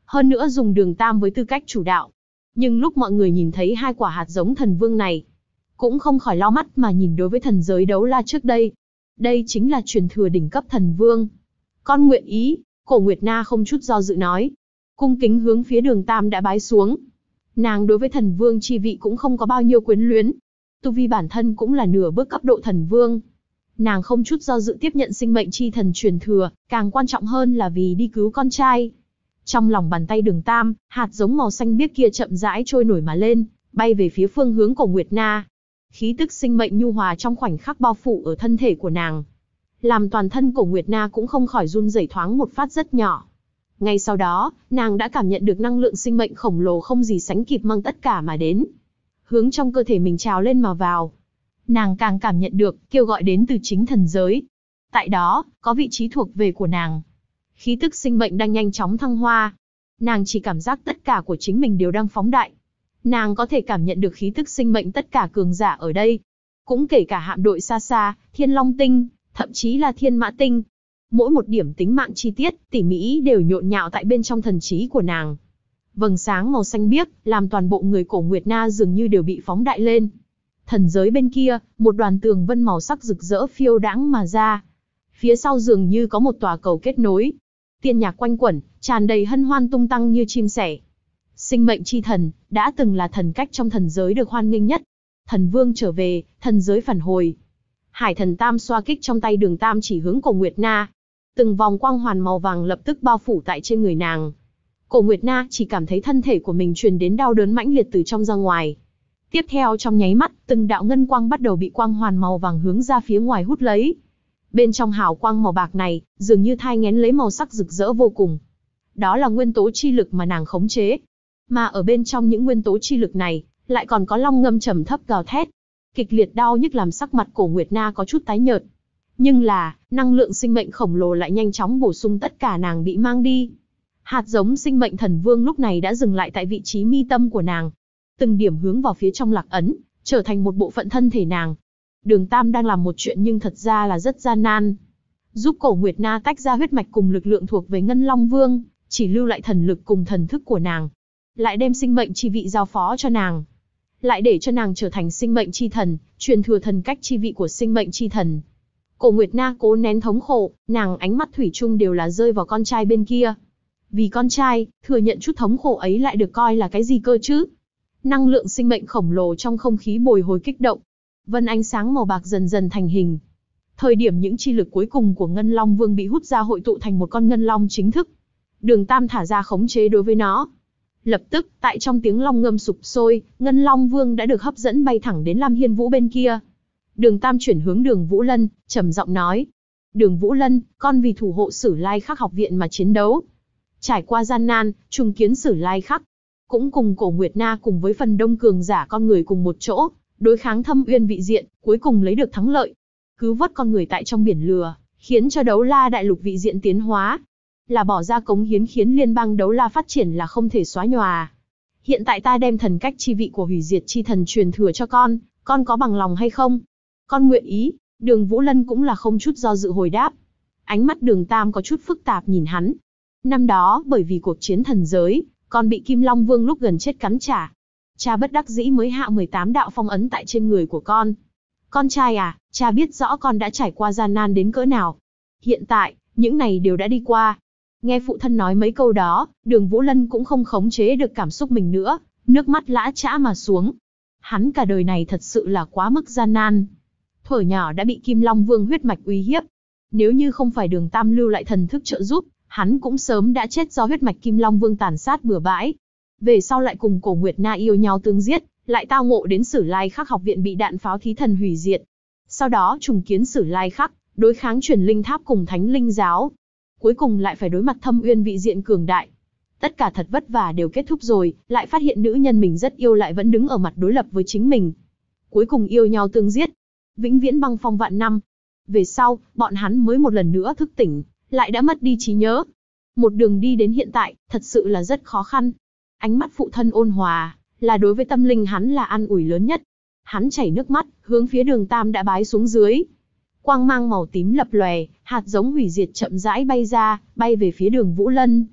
hơn nữa dùng Đường Tam với tư cách chủ đạo. Nhưng lúc mọi người nhìn thấy hai quả hạt giống thần vương này, cũng không khỏi lau mắt mà nhìn đối với thần giới đấu la trước đây. Đây chính là truyền thừa đỉnh cấp thần vương. Con nguyện ý, Cổ Nguyệt Na không chút do dự nói. Cung kính hướng phía Đường Tam đã bái xuống. Nàng đối với thần vương chi vị cũng không có bao nhiêu quyến luyến. Tu vi bản thân cũng là nửa bước cấp độ thần vương. Nàng không chút do dự tiếp nhận sinh mệnh chi thần truyền thừa, càng quan trọng hơn là vì đi cứu con trai. Trong lòng bàn tay Đường Tam, hạt giống màu xanh biếc kia chậm rãi trôi nổi mà lên, bay về phía phương hướng Cổ Nguyệt Na. Khí tức sinh mệnh nhu hòa trong khoảnh khắc bao phủ ở thân thể của nàng, làm toàn thân Cổ Nguyệt Na cũng không khỏi run rẩy thoáng một phát rất nhỏ. Ngay sau đó, nàng đã cảm nhận được năng lượng sinh mệnh khổng lồ không gì sánh kịp mang tất cả mà đến, hướng trong cơ thể mình trào lên mà vào. Nàng càng cảm nhận được kêu gọi đến từ chính thần giới. Tại đó, có vị trí thuộc về của nàng. Khí tức sinh mệnh đang nhanh chóng thăng hoa. Nàng chỉ cảm giác tất cả của chính mình đều đang phóng đại. Nàng có thể cảm nhận được khí tức sinh mệnh tất cả cường giả ở đây. Cũng kể cả hạm đội xa xa, Thiên Long Tinh, thậm chí là Thiên Mã Tinh. Mỗi một điểm tính mạng chi tiết, tỉ mỉ đều nhộn nhạo tại bên trong thần trí của nàng. Vầng sáng màu xanh biếc, làm toàn bộ người Cổ Nguyệt Na dường như đều bị phóng đại lên. Thần giới bên kia, một đoàn tường vân màu sắc rực rỡ phiêu đãng mà ra. Phía sau dường như có một tòa cầu kết nối. Tiên nhạc quanh quẩn, tràn đầy hân hoan tung tăng như chim sẻ. Sinh mệnh chi thần, đã từng là thần cách trong thần giới được hoan nghênh nhất. Thần vương trở về, thần giới phản hồi. Hải thần tam xoa kích trong tay Đường Tam chỉ hướng Cổ Nguyệt Na. Từng vòng quang hoàn màu vàng lập tức bao phủ tại trên người nàng. Cổ Nguyệt Na chỉ cảm thấy thân thể của mình truyền đến đau đớn mãnh liệt từ trong ra ngoài. Tiếp theo trong nháy mắt, từng đạo ngân quang bắt đầu bị quang hoàn màu vàng hướng ra phía ngoài hút lấy. Bên trong hào quang màu bạc này, dường như thai nghén lấy màu sắc rực rỡ vô cùng. Đó là nguyên tố chi lực mà nàng khống chế. Mà ở bên trong những nguyên tố chi lực này, lại còn có long ngâm trầm thấp gào thét. Kịch liệt đau nhức làm sắc mặt Cổ Nguyệt Na có chút tái nhợt. Nhưng là, năng lượng sinh mệnh khổng lồ lại nhanh chóng bổ sung tất cả nàng bị mang đi. Hạt giống sinh mệnh thần vương lúc này đã dừng lại tại vị trí mi tâm của nàng. Từng điểm hướng vào phía trong lạc ấn, trở thành một bộ phận thân thể nàng. Đường Tam đang làm một chuyện nhưng thật ra là rất gian nan. Giúp Cổ Nguyệt Na tách ra huyết mạch cùng lực lượng thuộc về Ngân Long Vương, chỉ lưu lại thần lực cùng thần thức của nàng. Lại đem sinh mệnh chi vị giao phó cho nàng. Lại để cho nàng trở thành sinh mệnh chi thần, truyền thừa thần cách chi vị của sinh mệnh chi thần. Cổ Nguyệt Na cố nén thống khổ, nàng ánh mắt thủy chung đều là rơi vào con trai bên kia. Vì con trai, thừa nhận chút thống khổ ấy lại được coi là cái gì cơ chứ? Năng lượng sinh mệnh khổng lồ trong không khí bồi hồi kích động. Vân ánh sáng màu bạc dần dần thành hình. Thời điểm những chi lực cuối cùng của Ngân Long Vương bị hút ra hội tụ thành một con ngân long chính thức. Đường Tam thả ra khống chế đối với nó. Lập tức, tại trong tiếng long ngâm sục sôi, Ngân Long Vương đã được hấp dẫn bay thẳng đến Lam Hiên Vũ bên kia. Đường Tam chuyển hướng Đường Vũ Lân, trầm giọng nói. Đường Vũ Lân, con vì thủ hộ Sử Lai Khắc học viện mà chiến đấu. Trải qua gian nan, trùng kiến Sử Lai Khắc. Cũng cùng Cổ Nguyệt Na cùng với phần đông cường giả con người cùng một chỗ, đối kháng Thâm Uyên vị diện, cuối cùng lấy được thắng lợi. Cứu vớt con người tại trong biển lửa, khiến cho Đấu La Đại Lục vị diện tiến hóa. Là bỏ ra cống hiến khiến liên bang Đấu La phát triển là không thể xóa nhòa. Hiện tại ta đem thần cách chi vị của hủy diệt chi thần truyền thừa cho con có bằng lòng hay không? Con nguyện ý, Đường Vũ Lân cũng là không chút do dự hồi đáp. Ánh mắt Đường Tam có chút phức tạp nhìn hắn. Năm đó, bởi vì cuộc chiến thần giới, con bị Kim Long Vương lúc gần chết cắn trả. Cha bất đắc dĩ mới hạ 18 đạo phong ấn tại trên người của con. Con trai à, cha biết rõ con đã trải qua gian nan đến cỡ nào. Hiện tại, những này đều đã đi qua. Nghe phụ thân nói mấy câu đó, Đường Vũ Lân cũng không khống chế được cảm xúc mình nữa, nước mắt lã chã mà xuống. Hắn cả đời này thật sự là quá mức gian nan. Thuở nhỏ đã bị Kim Long Vương huyết mạch uy hiếp. Nếu như không phải Đường Tam lưu lại thần thức trợ giúp, hắn cũng sớm đã chết do huyết mạch Kim Long Vương tàn sát bừa bãi. Về sau lại cùng Cổ Nguyệt Na yêu nhau tương giết, lại tao ngộ đến Sử Lai Khắc học viện bị đạn pháo thí thần hủy diệt. Sau đó trùng kiến Sử Lai Khắc, đối kháng Truyền Linh Tháp cùng Thánh Linh Giáo. Cuối cùng lại phải đối mặt Thâm Uyên vị diện cường đại. Tất cả thật vất vả đều kết thúc rồi, lại phát hiện nữ nhân mình rất yêu lại vẫn đứng ở mặt đối lập với chính mình. Cuối cùng yêu nhau tương giết, vĩnh viễn băng phong vạn năm. Về sau, bọn hắn mới một lần nữa thức tỉnh, lại đã mất đi trí nhớ. Một đường đi đến hiện tại, thật sự là rất khó khăn. Ánh mắt phụ thân ôn hòa, là đối với tâm linh hắn là an ủi lớn nhất. Hắn chảy nước mắt, hướng phía Đường Tam đã bái xuống dưới. Quang mang màu tím lập lòe, hạt giống hủy diệt chậm rãi bay ra, bay về phía Đường Vũ Lân.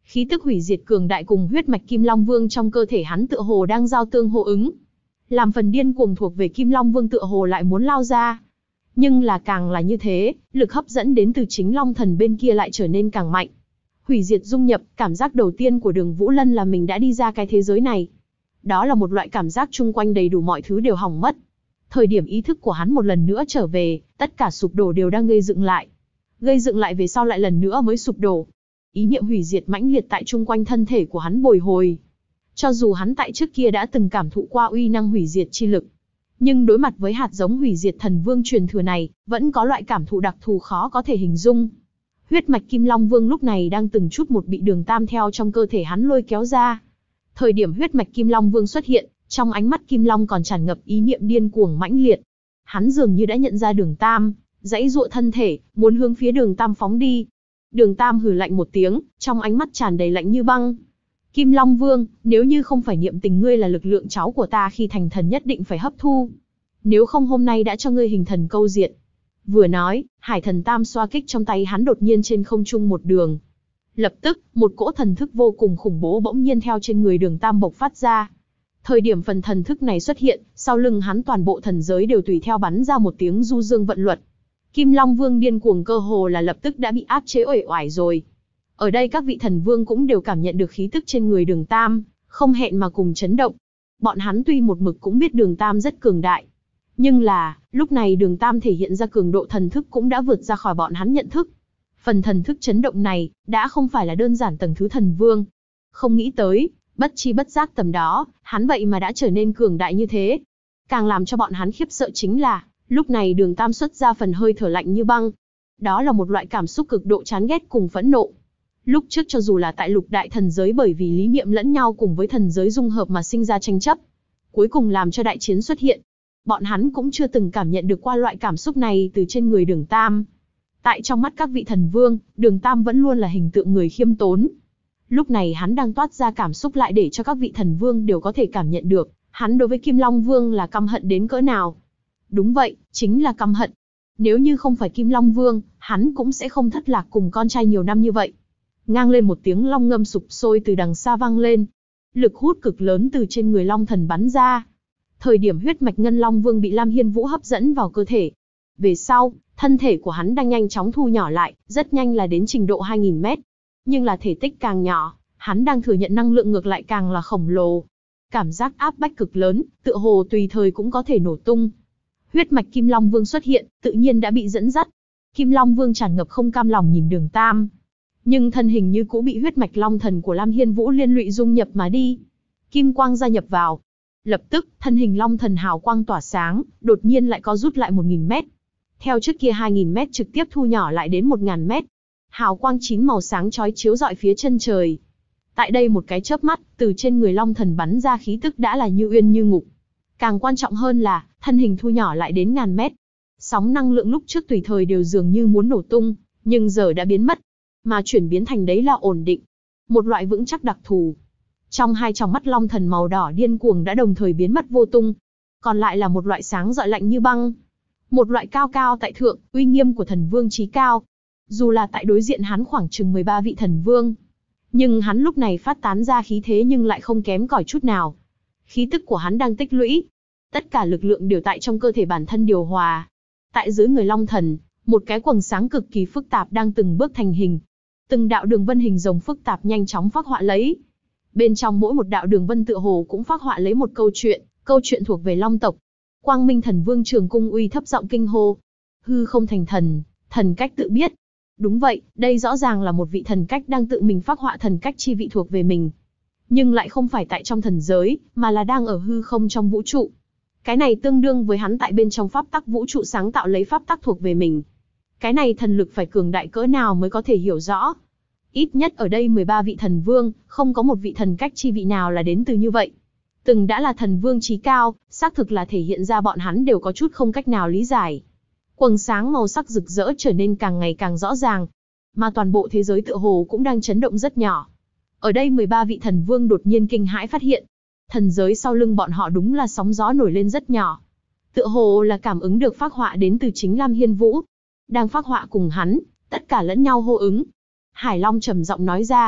Khí tức hủy diệt cường đại cùng huyết mạch Kim Long Vương trong cơ thể hắn tựa hồ đang giao tương hô ứng. Làm phần điên cuồng thuộc về Kim Long Vương tựa hồ lại muốn lao ra. Nhưng là càng là như thế, lực hấp dẫn đến từ chính Long Thần bên kia lại trở nên càng mạnh. Hủy diệt dung nhập, cảm giác đầu tiên của Đường Vũ Lân là mình đã đi ra cái thế giới này. Đó là một loại cảm giác chung quanh đầy đủ mọi thứ đều hỏng mất. Thời điểm ý thức của hắn một lần nữa trở về, tất cả sụp đổ đều đang gây dựng lại. Gây dựng lại về sau lại lần nữa mới sụp đổ. Ý niệm hủy diệt mãnh liệt tại chung quanh thân thể của hắn bồi hồi. Cho dù hắn tại trước kia đã từng cảm thụ qua uy năng hủy diệt chi lực, nhưng đối mặt với hạt giống hủy diệt thần vương truyền thừa này, vẫn có loại cảm thụ đặc thù khó có thể hình dung. Huyết mạch Kim Long Vương lúc này đang từng chút một bị Đường Tam theo trong cơ thể hắn lôi kéo ra. Thời điểm huyết mạch Kim Long Vương xuất hiện, trong ánh mắt Kim Long còn tràn ngập ý niệm điên cuồng mãnh liệt. Hắn dường như đã nhận ra Đường Tam, giãy giụa thân thể, muốn hướng phía Đường Tam phóng đi. Đường Tam hừ lạnh một tiếng, trong ánh mắt tràn đầy lạnh như băng. Kim Long Vương, nếu như không phải niệm tình ngươi là lực lượng cháu của ta khi thành thần nhất định phải hấp thu. Nếu không hôm nay đã cho ngươi hình thần câu diệt. Vừa nói, Hải Thần Tam xoa kích trong tay hắn đột nhiên trên không trung một đường. Lập tức, một cỗ thần thức vô cùng khủng bố bỗng nhiên theo trên người Đường Tam bộc phát ra. Thời điểm phần thần thức này xuất hiện, sau lưng hắn toàn bộ thần giới đều tùy theo bắn ra một tiếng du dương vận luật. Kim Long Vương điên cuồng cơ hồ là lập tức đã bị áp chế uể oải rồi. Ở đây các vị thần vương cũng đều cảm nhận được khí tức trên người Đường Tam, không hẹn mà cùng chấn động. Bọn hắn tuy một mực cũng biết Đường Tam rất cường đại, nhưng là, lúc này Đường Tam thể hiện ra cường độ thần thức cũng đã vượt ra khỏi bọn hắn nhận thức. Phần thần thức chấn động này, đã không phải là đơn giản tầng thứ thần vương. Không nghĩ tới, bất chi bất giác tầm đó, hắn vậy mà đã trở nên cường đại như thế. Càng làm cho bọn hắn khiếp sợ chính là, lúc này Đường Tam xuất ra phần hơi thở lạnh như băng. Đó là một loại cảm xúc cực độ chán ghét cùng phẫn nộ. Lúc trước cho dù là tại lục đại thần giới bởi vì lý niệm lẫn nhau cùng với thần giới dung hợp mà sinh ra tranh chấp, cuối cùng làm cho đại chiến xuất hiện. Bọn hắn cũng chưa từng cảm nhận được qua loại cảm xúc này từ trên người Đường Tam. Tại trong mắt các vị thần vương, Đường Tam vẫn luôn là hình tượng người khiêm tốn. Lúc này hắn đang toát ra cảm xúc lại để cho các vị thần vương đều có thể cảm nhận được, hắn đối với Kim Long Vương là căm hận đến cỡ nào. Đúng vậy, chính là căm hận. Nếu như không phải Kim Long Vương, hắn cũng sẽ không thất lạc cùng con trai nhiều năm như vậy. Ngang lên một tiếng long ngâm sục sôi từ đằng xa vang lên. Lực hút cực lớn từ trên người Long Thần bắn ra. Thời điểm huyết mạch Ngân Long Vương bị Lam Hiên Vũ hấp dẫn vào cơ thể. Về sau, thân thể của hắn đang nhanh chóng thu nhỏ lại, rất nhanh là đến trình độ 2000 mét. Nhưng là thể tích càng nhỏ, hắn đang thừa nhận năng lượng ngược lại càng là khổng lồ. Cảm giác áp bách cực lớn, tựa hồ tùy thời cũng có thể nổ tung. Huyết mạch Kim Long Vương xuất hiện, tự nhiên đã bị dẫn dắt. Kim Long Vương tràn ngập không cam lòng nhìn Đường Tam. Nhưng thân hình như cũ bị huyết mạch Long Thần của Lam Hiên Vũ liên lụy dung nhập mà đi. Kim quang gia nhập vào. Lập tức, thân hình Long Thần hào quang tỏa sáng, đột nhiên lại có rút lại 1000 mét. Theo trước kia 2000 mét trực tiếp thu nhỏ lại đến 1000 mét. Hào quang 9 màu sáng chói chiếu rọi phía chân trời. Tại đây một cái chớp mắt, từ trên người Long Thần bắn ra khí tức đã là như uyên như ngục. Càng quan trọng hơn là, thân hình thu nhỏ lại đến 1000 mét. Sóng năng lượng lúc trước tùy thời đều dường như muốn nổ tung, nhưng giờ đã biến mất. Mà chuyển biến thành đấy là ổn định. Một loại vững chắc đặc thù. Trong hai tròng mắt Long Thần màu đỏ điên cuồng đã đồng thời biến mất vô tung. Còn lại là một loại sáng rọi lạnh như băng. Một loại cao cao tại thượng, uy nghiêm của thần vương chí cao. Dù là tại đối diện hắn khoảng chừng 13 vị thần vương. Nhưng hắn lúc này phát tán ra khí thế nhưng lại không kém cỏi chút nào. Khí tức của hắn đang tích lũy. Tất cả lực lượng đều tại trong cơ thể bản thân điều hòa. Tại dưới người Long Thần, một cái quầng sáng cực kỳ phức tạp đang từng bước thành hình. Từng đạo đường vân hình rồng phức tạp nhanh chóng phác họa lấy. Bên trong mỗi một đạo đường vân tựa hồ cũng phác họa lấy một câu chuyện thuộc về Long tộc. Quang Minh Thần Vương Trường Cung Uy thấp giọng kinh hô. Hư không thành thần, thần cách tự biết. Đúng vậy, đây rõ ràng là một vị thần cách đang tự mình phác họa thần cách chi vị thuộc về mình. Nhưng lại không phải tại trong thần giới, mà là đang ở hư không trong vũ trụ. Cái này tương đương với hắn tại bên trong pháp tắc vũ trụ sáng tạo lấy pháp tắc thuộc về mình. Cái này thần lực phải cường đại cỡ nào mới có thể hiểu rõ. Ít nhất ở đây 13 vị thần vương, không có một vị thần cách chi vị nào là đến từ như vậy. Từng đã là thần vương chí cao, xác thực là thể hiện ra bọn hắn đều có chút không cách nào lý giải. Quầng sáng màu sắc rực rỡ trở nên càng ngày càng rõ ràng. Mà toàn bộ thế giới tựa hồ cũng đang chấn động rất nhỏ. Ở đây 13 vị thần vương đột nhiên kinh hãi phát hiện. Thần giới sau lưng bọn họ đúng là sóng gió nổi lên rất nhỏ. Tựa hồ là cảm ứng được phác họa đến từ chính Lam Hiên Vũ. Đang phác họa cùng hắn, tất cả lẫn nhau hô ứng. Hải Long trầm giọng nói ra.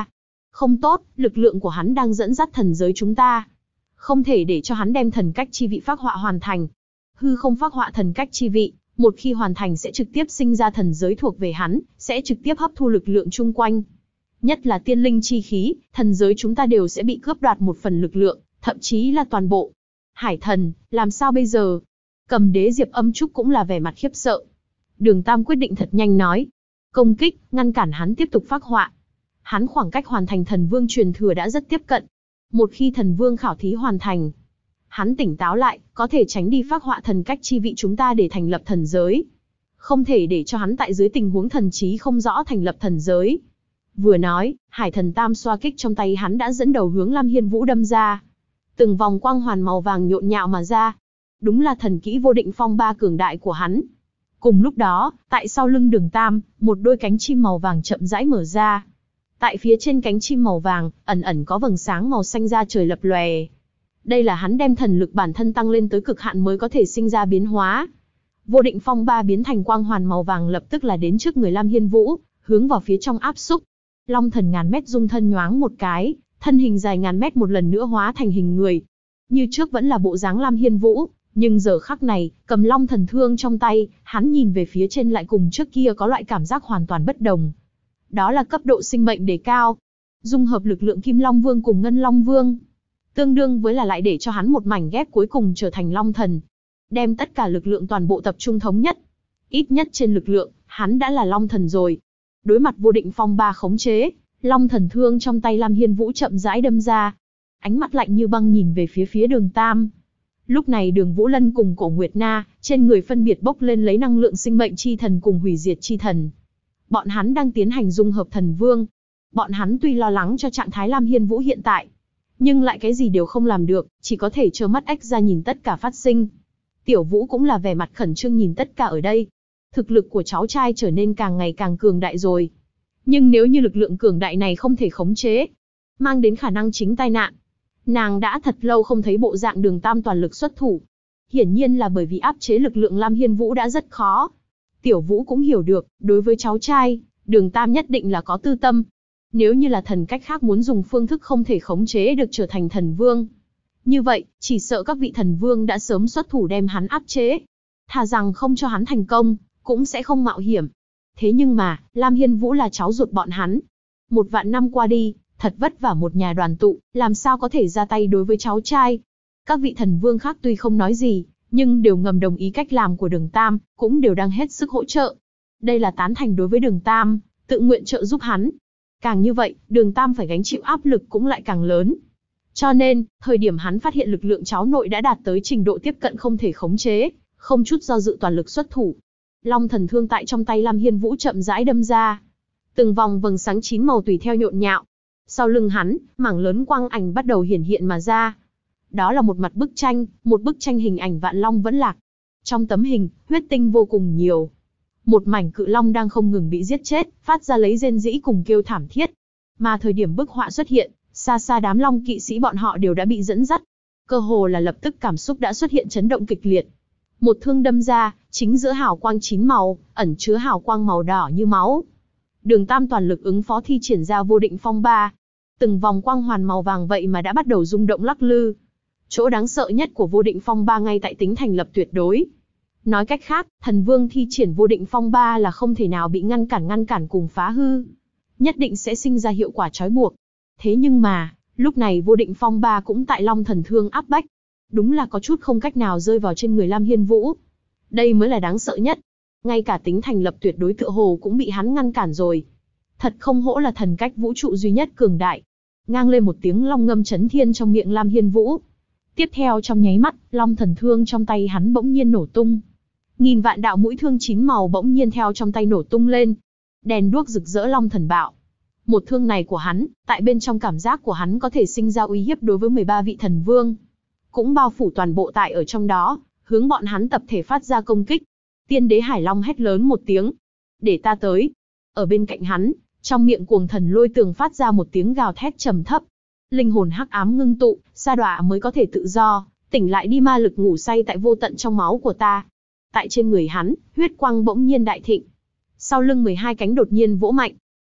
Không tốt, lực lượng của hắn đang dẫn dắt thần giới chúng ta. Không thể để cho hắn đem thần cách chi vị phác họa hoàn thành. Hư không phác họa thần cách chi vị, một khi hoàn thành sẽ trực tiếp sinh ra thần giới thuộc về hắn, sẽ trực tiếp hấp thu lực lượng chung quanh. Nhất là tiên linh chi khí, thần giới chúng ta đều sẽ bị cướp đoạt một phần lực lượng, thậm chí là toàn bộ. Hải thần, làm sao bây giờ? Cầm đế Diệp Âm Trúc cũng là vẻ mặt khiếp sợ. Đường Tam quyết định thật nhanh nói. Công kích, ngăn cản hắn tiếp tục phác họa. Hắn khoảng cách hoàn thành thần vương truyền thừa đã rất tiếp cận. Một khi thần vương khảo thí hoàn thành, hắn tỉnh táo lại, có thể tránh đi phác họa thần cách chi vị chúng ta để thành lập thần giới. Không thể để cho hắn tại dưới tình huống thần trí không rõ thành lập thần giới. Vừa nói, hải thần tam xoa kích trong tay hắn đã dẫn đầu hướng Lam Hiên Vũ đâm ra. Từng vòng quang hoàn màu vàng nhộn nhạo mà ra. Đúng là thần kỹ vô định phong ba cường đại của hắn. Cùng lúc đó, tại sau lưng Đường Tam, một đôi cánh chim màu vàng chậm rãi mở ra. Tại phía trên cánh chim màu vàng, ẩn ẩn có vầng sáng màu xanh ra trời lập lòe. Đây là hắn đem thần lực bản thân tăng lên tới cực hạn mới có thể sinh ra biến hóa. Vô định phong ba biến thành quang hoàn màu vàng lập tức là đến trước người Lam Hiên Vũ, hướng vào phía trong áp xúc. Long thần ngàn mét dung thân nhoáng một cái, thân hình dài ngàn mét một lần nữa hóa thành hình người. Như trước vẫn là bộ dáng Lam Hiên Vũ, nhưng giờ khắc này, cầm long thần thương trong tay, hắn nhìn về phía trên lại cùng trước kia có loại cảm giác hoàn toàn bất đồng. Đó là cấp độ sinh mệnh đề cao. Dung hợp lực lượng Kim Long Vương cùng Ngân Long Vương. Tương đương với là lại để cho hắn một mảnh ghép cuối cùng trở thành Long Thần. Đem tất cả lực lượng toàn bộ tập trung thống nhất. Ít nhất trên lực lượng, hắn đã là Long Thần rồi. Đối mặt vô định phong ba khống chế, Long Thần thương trong tay Lam Hiên Vũ chậm rãi đâm ra. Ánh mắt lạnh như băng nhìn về phía Đường Tam. Lúc này Đường Vũ Lân cùng Cổ Nguyệt Na, trên người phân biệt bốc lên lấy năng lượng sinh mệnh chi thần cùng hủy diệt chi thần. Bọn hắn đang tiến hành dung hợp thần vương. Bọn hắn tuy lo lắng cho trạng thái Lam Hiên Vũ hiện tại, nhưng lại cái gì đều không làm được, chỉ có thể trơ mắt ếch ra nhìn tất cả phát sinh. Tiểu Vũ cũng là vẻ mặt khẩn trương nhìn tất cả ở đây. Thực lực của cháu trai trở nên càng ngày càng cường đại rồi. Nhưng nếu như lực lượng cường đại này không thể khống chế, mang đến khả năng chính tai nạn. Nàng đã thật lâu không thấy bộ dạng Đường Tam toàn lực xuất thủ. Hiển nhiên là bởi vì áp chế lực lượng Lam Hiên Vũ đã rất khó. Tiểu Vũ cũng hiểu được, đối với cháu trai, Đường Tam nhất định là có tư tâm. Nếu như là thần cách khác muốn dùng phương thức không thể khống chế được trở thành thần vương. Như vậy, chỉ sợ các vị thần vương đã sớm xuất thủ đem hắn áp chế. Thà rằng không cho hắn thành công, cũng sẽ không mạo hiểm. Thế nhưng mà, Lam Hiên Vũ là cháu ruột bọn hắn. 1.000 năm qua đi, thật vất vả một nhà đoàn tụ, làm sao có thể ra tay đối với cháu trai. Các vị thần vương khác tuy không nói gì, nhưng đều ngầm đồng ý cách làm của Đường Tam, cũng đều đang hết sức hỗ trợ. Đây là tán thành đối với Đường Tam, tự nguyện trợ giúp hắn. Càng như vậy, Đường Tam phải gánh chịu áp lực cũng lại càng lớn. Cho nên, thời điểm hắn phát hiện lực lượng cháu nội đã đạt tới trình độ tiếp cận không thể khống chế, không chút do dự toàn lực xuất thủ. Long thần thương tại trong tay Lam Hiên Vũ chậm rãi đâm ra. Từng vòng vầng sáng 9 màu tùy theo nhộn nhạo. Sau lưng hắn, mảng lớn quang ảnh bắt đầu hiển hiện mà ra. Đó là một bức tranh hình ảnh vạn long vẫn lạc. Trong tấm hình, huyết tinh vô cùng nhiều. Một mảnh cự long đang không ngừng bị giết chết, phát ra lấy rên rỉ cùng kêu thảm thiết. Mà thời điểm bức họa xuất hiện, xa xa đám long kỵ sĩ bọn họ đều đã bị dẫn dắt. Cơ hồ là lập tức cảm xúc đã xuất hiện chấn động kịch liệt. Một thương đâm ra, chính giữa hào quang 9 màu, ẩn chứa hào quang màu đỏ như máu. Đường Tam toàn lực ứng phó thi triển ra vô định phong ba. Từng vòng quang hoàn màu vàng vậy mà đã bắt đầu rung động lắc lư. Chỗ đáng sợ nhất của vô định phong ba ngay tại tính thành lập tuyệt đối. Nói cách khác, thần vương thi triển vô định phong ba là không thể nào bị ngăn cản cùng phá hư. Nhất định sẽ sinh ra hiệu quả trói buộc. Thế nhưng mà, lúc này vô định phong ba cũng tại long thần thương áp bách. Đúng là có chút không cách nào rơi vào trên người Lam Hiên Vũ. Đây mới là đáng sợ nhất. Ngay cả tính thành lập tuyệt đối tựa hồ cũng bị hắn ngăn cản rồi. Thật không hổ là thần cách vũ trụ duy nhất cường đại. Ngang lên một tiếng long ngâm chấn thiên trong miệng Lam Hiên Vũ. Tiếp theo trong nháy mắt, long thần thương trong tay hắn bỗng nhiên nổ tung. Nghìn vạn đạo mũi thương 9 màu bỗng nhiên theo trong tay nổ tung lên. Đèn đuốc rực rỡ long thần bạo. Một thương này của hắn, tại bên trong cảm giác của hắn có thể sinh ra uy hiếp đối với 13 vị thần vương. Cũng bao phủ toàn bộ tại ở trong đó, hướng bọn hắn tập thể phát ra công kích. Tiên đế Hải Long hét lớn một tiếng. Để ta tới. Ở bên cạnh hắn, trong miệng cuồng thần lôi tường phát ra một tiếng gào thét trầm thấp. Linh hồn hắc ám ngưng tụ, sa đọa mới có thể tự do, tỉnh lại đi ma lực ngủ say tại vô tận trong máu của ta. Tại trên người hắn, huyết quang bỗng nhiên đại thịnh. Sau lưng 12 cánh đột nhiên vỗ mạnh.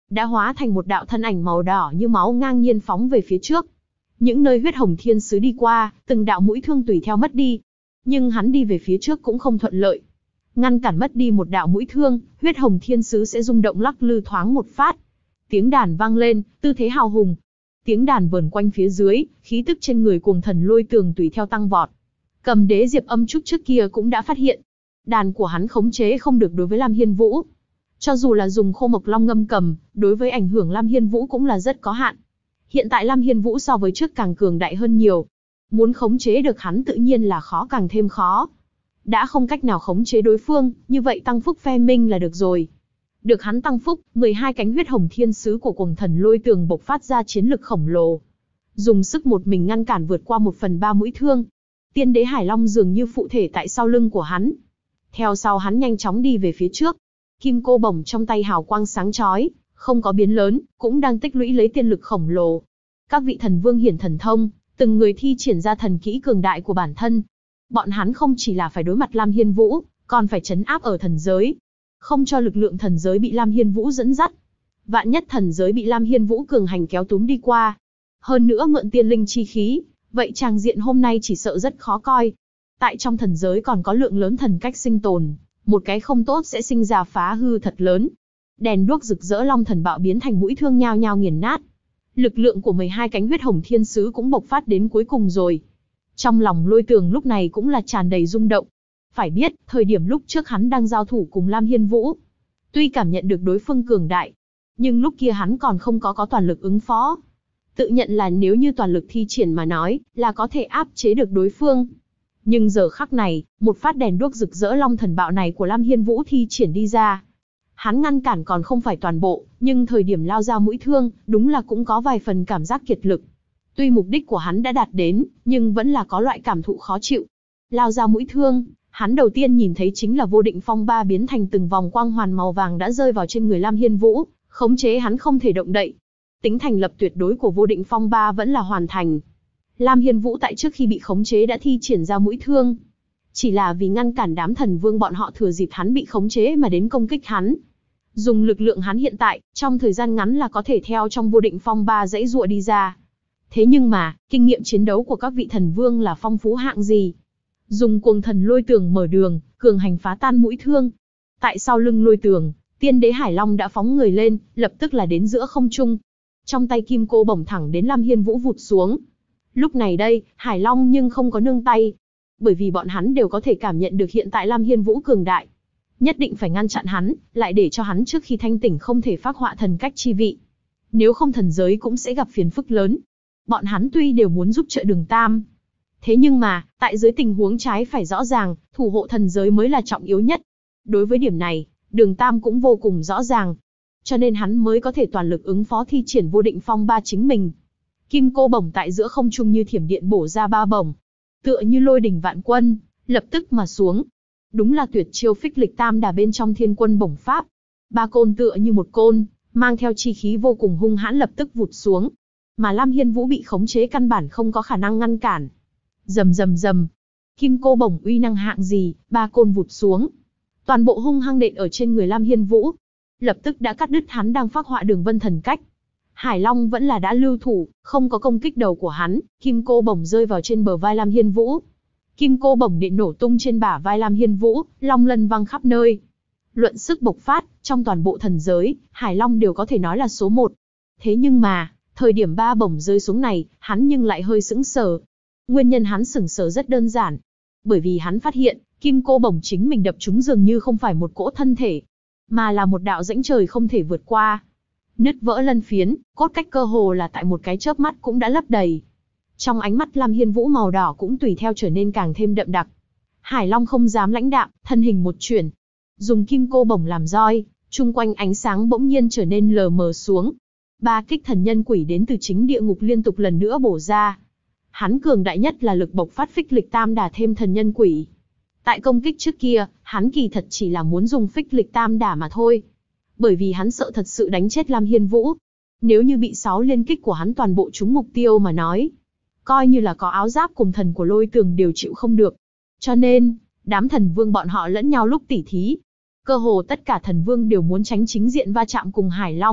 đã hóa thành một đạo thân ảnh màu đỏ như máu ngang nhiên phóng về phía trước. Những nơi huyết hồng thiên sứ đi qua, từng đạo mũi thương tùy theo mất đi. Nhưng hắn đi về phía trước cũng không thuận lợi. Ngăn cản mất đi một đạo mũi thương, huyết hồng thiên sứ sẽ rung động lắc lư thoáng một phát. Tiếng đàn vang lên, tư thế hào hùng. Tiếng đàn vờn quanh phía dưới, khí tức trên người cuồng thần lôi tường tùy theo tăng vọt. Cầm đế Diệp Âm Trúc trước kia cũng đã phát hiện, đàn của hắn khống chế không được đối với Lam Hiên Vũ. Cho dù là dùng Khô Mộc Long ngâm cầm, đối với ảnh hưởng Lam Hiên Vũ cũng là rất có hạn. Hiện tại Lam Hiên Vũ so với trước càng cường đại hơn nhiều. Muốn khống chế được hắn tự nhiên là khó càng thêm khó. Đã không cách nào khống chế đối phương, như vậy tăng phúc phe minh là được rồi. Được hắn tăng phúc, 12 cánh huyết hồng thiên sứ của cuồng thần lôi tường bộc phát ra chiến lực khổng lồ. Dùng sức một mình ngăn cản vượt qua 1/3 mũi thương. Tiên đế Hải Long dường như phụ thể tại sau lưng của hắn. Theo sau hắn nhanh chóng đi về phía trước. Kim cô bổng trong tay hào quang sáng chói, không có biến lớn, cũng đang tích lũy lấy tiên lực khổng lồ. Các vị thần vương hiển thần thông, từng người thi triển ra thần kỹ cường đại của bản thân. Bọn hắn không chỉ là phải đối mặt Lam Hiên Vũ, còn phải trấn áp ở thần giới. Không cho lực lượng thần giới bị Lam Hiên Vũ dẫn dắt. Vạn nhất thần giới bị Lam Hiên Vũ cường hành kéo túm đi qua. Hơn nữa mượn tiên linh chi khí, vậy tràng diện hôm nay chỉ sợ rất khó coi. Tại trong thần giới còn có lượng lớn thần cách sinh tồn, một cái không tốt sẽ sinh ra phá hư thật lớn. Đèn đuốc rực rỡ long thần bạo biến thành mũi thương nhao nhao nghiền nát. Lực lượng của 12 cánh huyết hồng thiên sứ cũng bộc phát đến cuối cùng rồi. Trong lòng Lôi Tường lúc này cũng là tràn đầy rung động. Phải biết, thời điểm lúc trước hắn đang giao thủ cùng Lam Hiên Vũ, tuy cảm nhận được đối phương cường đại, nhưng lúc kia hắn còn không có toàn lực ứng phó. Tự nhận là nếu như toàn lực thi triển mà nói, là có thể áp chế được đối phương. Nhưng giờ khắc này, một phát đèn đuốc rực rỡ long thần bạo này của Lam Hiên Vũ thi triển đi ra. Hắn ngăn cản còn không phải toàn bộ, nhưng thời điểm lao ra mũi thương, đúng là cũng có vài phần cảm giác kiệt lực. Tuy mục đích của hắn đã đạt đến, nhưng vẫn là có loại cảm thụ khó chịu. Lao ra mũi thương, hắn đầu tiên nhìn thấy chính là vô định phong ba biến thành từng vòng quang hoàn màu vàng đã rơi vào trên người Lam Hiên Vũ, khống chế hắn không thể động đậy. Tính thành lập tuyệt đối của vô định phong ba vẫn là hoàn thành. Lam Hiên Vũ tại trước khi bị khống chế đã thi triển ra mũi thương. Chỉ là vì ngăn cản đám thần vương bọn họ thừa dịp hắn bị khống chế mà đến công kích hắn. Dùng lực lượng hắn hiện tại, trong thời gian ngắn là có thể theo trong vô định phong ba dãy dụa đi ra. Thế nhưng mà, kinh nghiệm chiến đấu của các vị thần vương là phong phú hạng gì? Dùng cuồng thần lôi tường mở đường, cường hành phá tan mũi thương. Tại sau lưng lôi tường, tiên đế Hải Long đã phóng người lên, lập tức là đến giữa không trung. Trong tay kim cô bổng thẳng đến Lam Hiên Vũ vụt xuống. Lúc này đây, Hải Long nhưng không có nương tay. Bởi vì bọn hắn đều có thể cảm nhận được hiện tại Lam Hiên Vũ cường đại. Nhất định phải ngăn chặn hắn, lại để cho hắn trước khi thanh tỉnh không thể phác họa thần cách chi vị. Nếu không thần giới cũng sẽ gặp phiền phức lớn. Bọn hắn tuy đều muốn giúp trợ Đường Tam. Thế nhưng mà, tại dưới tình huống trái phải rõ ràng, thủ hộ thần giới mới là trọng yếu nhất. Đối với điểm này, Đường Tam cũng vô cùng rõ ràng. Cho nên hắn mới có thể toàn lực ứng phó thi triển vô định phong ba chính mình. Kim cô bổng tại giữa không trung như thiểm điện bổ ra ba bổng. Tựa như lôi đỉnh vạn quân, lập tức mà xuống. Đúng là tuyệt chiêu phích lịch tam đà bên trong thiên quân bổng pháp. Ba côn tựa như một côn, mang theo chi khí vô cùng hung hãn lập tức vụt xuống. Mà Lam Hiên Vũ bị khống chế căn bản không có khả năng ngăn cản. Rầm rầm rầm. Kim cô bổng uy năng hạng gì, ba côn vụt xuống. Toàn bộ hung hăng đện ở trên người Lam Hiên Vũ. Lập tức đã cắt đứt hắn đang phác họa đường vân thần cách. Hải Long vẫn là đã lưu thủ, không có công kích đầu của hắn, kim cô bổng rơi vào trên bờ vai Lam Hiên Vũ. Kim cô bổng điện nổ tung trên bả vai Lam Hiên Vũ, long lân văng khắp nơi. Luận sức bộc phát, trong toàn bộ thần giới, Hải Long đều có thể nói là số 1. Thế nhưng mà, thời điểm ba bổng rơi xuống này, hắn nhưng lại hơi sững sờ. Nguyên nhân hắn sững sờ rất đơn giản. Bởi vì hắn phát hiện, kim cô bổng chính mình đập trúng dường như không phải một cỗ thân thể, mà là một đạo rãnh trời không thể vượt qua. Nứt vỡ lân phiến, cốt cách cơ hồ là tại một cái chớp mắt cũng đã lấp đầy. Trong ánh mắt Lam Hiên Vũ màu đỏ cũng tùy theo trở nên càng thêm đậm đặc. Hải Long không dám lãnh đạm, thân hình một chuyển. Dùng kim cô bổng làm roi, chung quanh ánh sáng bỗng nhiên trở nên lờ mờ xuống. Ba kích thần nhân quỷ đến từ chính địa ngục liên tục lần nữa bổ ra. Hắn cường đại nhất là lực bộc phát phích lịch tam đả thêm thần nhân quỷ. Tại công kích trước kia, hắn kỳ thật chỉ là muốn dùng phích lịch tam đả mà thôi. Bởi vì hắn sợ thật sự đánh chết Lam Hiên Vũ. Nếu như bị 6 liên kích của hắn toàn bộ trúng mục tiêu mà nói, coi như là có áo giáp cùng thần của Lôi Tường đều chịu không được. Cho nên, đám thần vương bọn họ lẫn nhau lúc tỉ thí. Cơ hồ tất cả thần vương đều muốn tránh chính diện va chạm cùng Hải Long,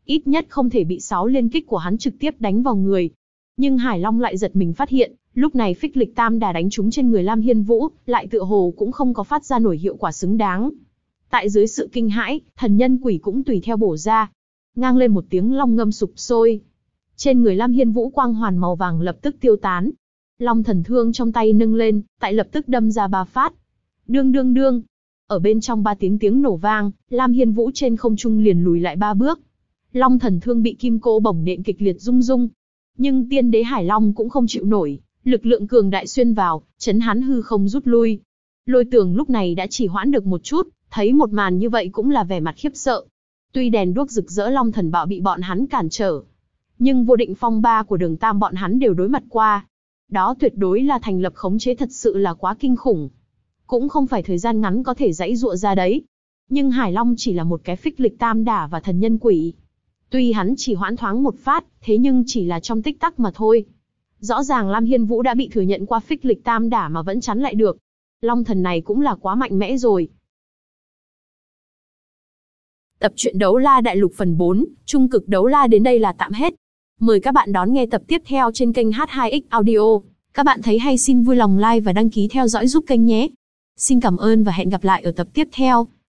ít nhất không thể bị 6 liên kích của hắn trực tiếp đánh vào người. Nhưng Hải Long lại giật mình phát hiện, lúc này phích lịch tam đả đánh trúng trên người Lam Hiên Vũ, lại tựa hồ cũng không có phát ra nổi hiệu quả xứng đáng. Tại dưới sự kinh hãi, thần nhân quỷ cũng tùy theo bổ ra. Ngang lên một tiếng long ngâm sụp sôi. Trên người Lam Hiên Vũ quang hoàn màu vàng lập tức tiêu tán. Long thần thương trong tay nâng lên, tại lập tức đâm ra 3 phát. Đương đương đương. Ở bên trong 3 tiếng nổ vang, Lam Hiên Vũ trên không trung liền lùi lại 3 bước. Long thần thương bị kim cô bổng nện kịch liệt rung rung. Nhưng tiên đế Hải Long cũng không chịu nổi, lực lượng cường đại xuyên vào, chấn hắn hư không rút lui. Lôi Tường lúc này đã chỉ hoãn được một chút, thấy một màn như vậy cũng là vẻ mặt khiếp sợ. Tuy đèn đuốc rực rỡ Long thần bạo bị bọn hắn cản trở, nhưng vô định phong ba của Đường Tam bọn hắn đều đối mặt qua. Đó tuyệt đối là thành lập khống chế thật sự là quá kinh khủng. Cũng không phải thời gian ngắn có thể giãy giụa ra đấy. Nhưng Hải Long chỉ là một cái phích lịch tam đả và thần nhân quỷ. Tuy hắn chỉ hoãn thoáng một phát, thế nhưng chỉ là trong tích tắc mà thôi. Rõ ràng Lam Hiên Vũ đã bị thừa nhận qua phích lịch tam đả mà vẫn chắn lại được. Long thần này cũng là quá mạnh mẽ rồi. Tập truyện Đấu La Đại Lục phần 4, Trung cực Đấu La đến đây là tạm hết. Mời các bạn đón nghe tập tiếp theo trên kênh H2X Audio. Các bạn thấy hay xin vui lòng like và đăng ký theo dõi giúp kênh nhé. Xin cảm ơn và hẹn gặp lại ở tập tiếp theo.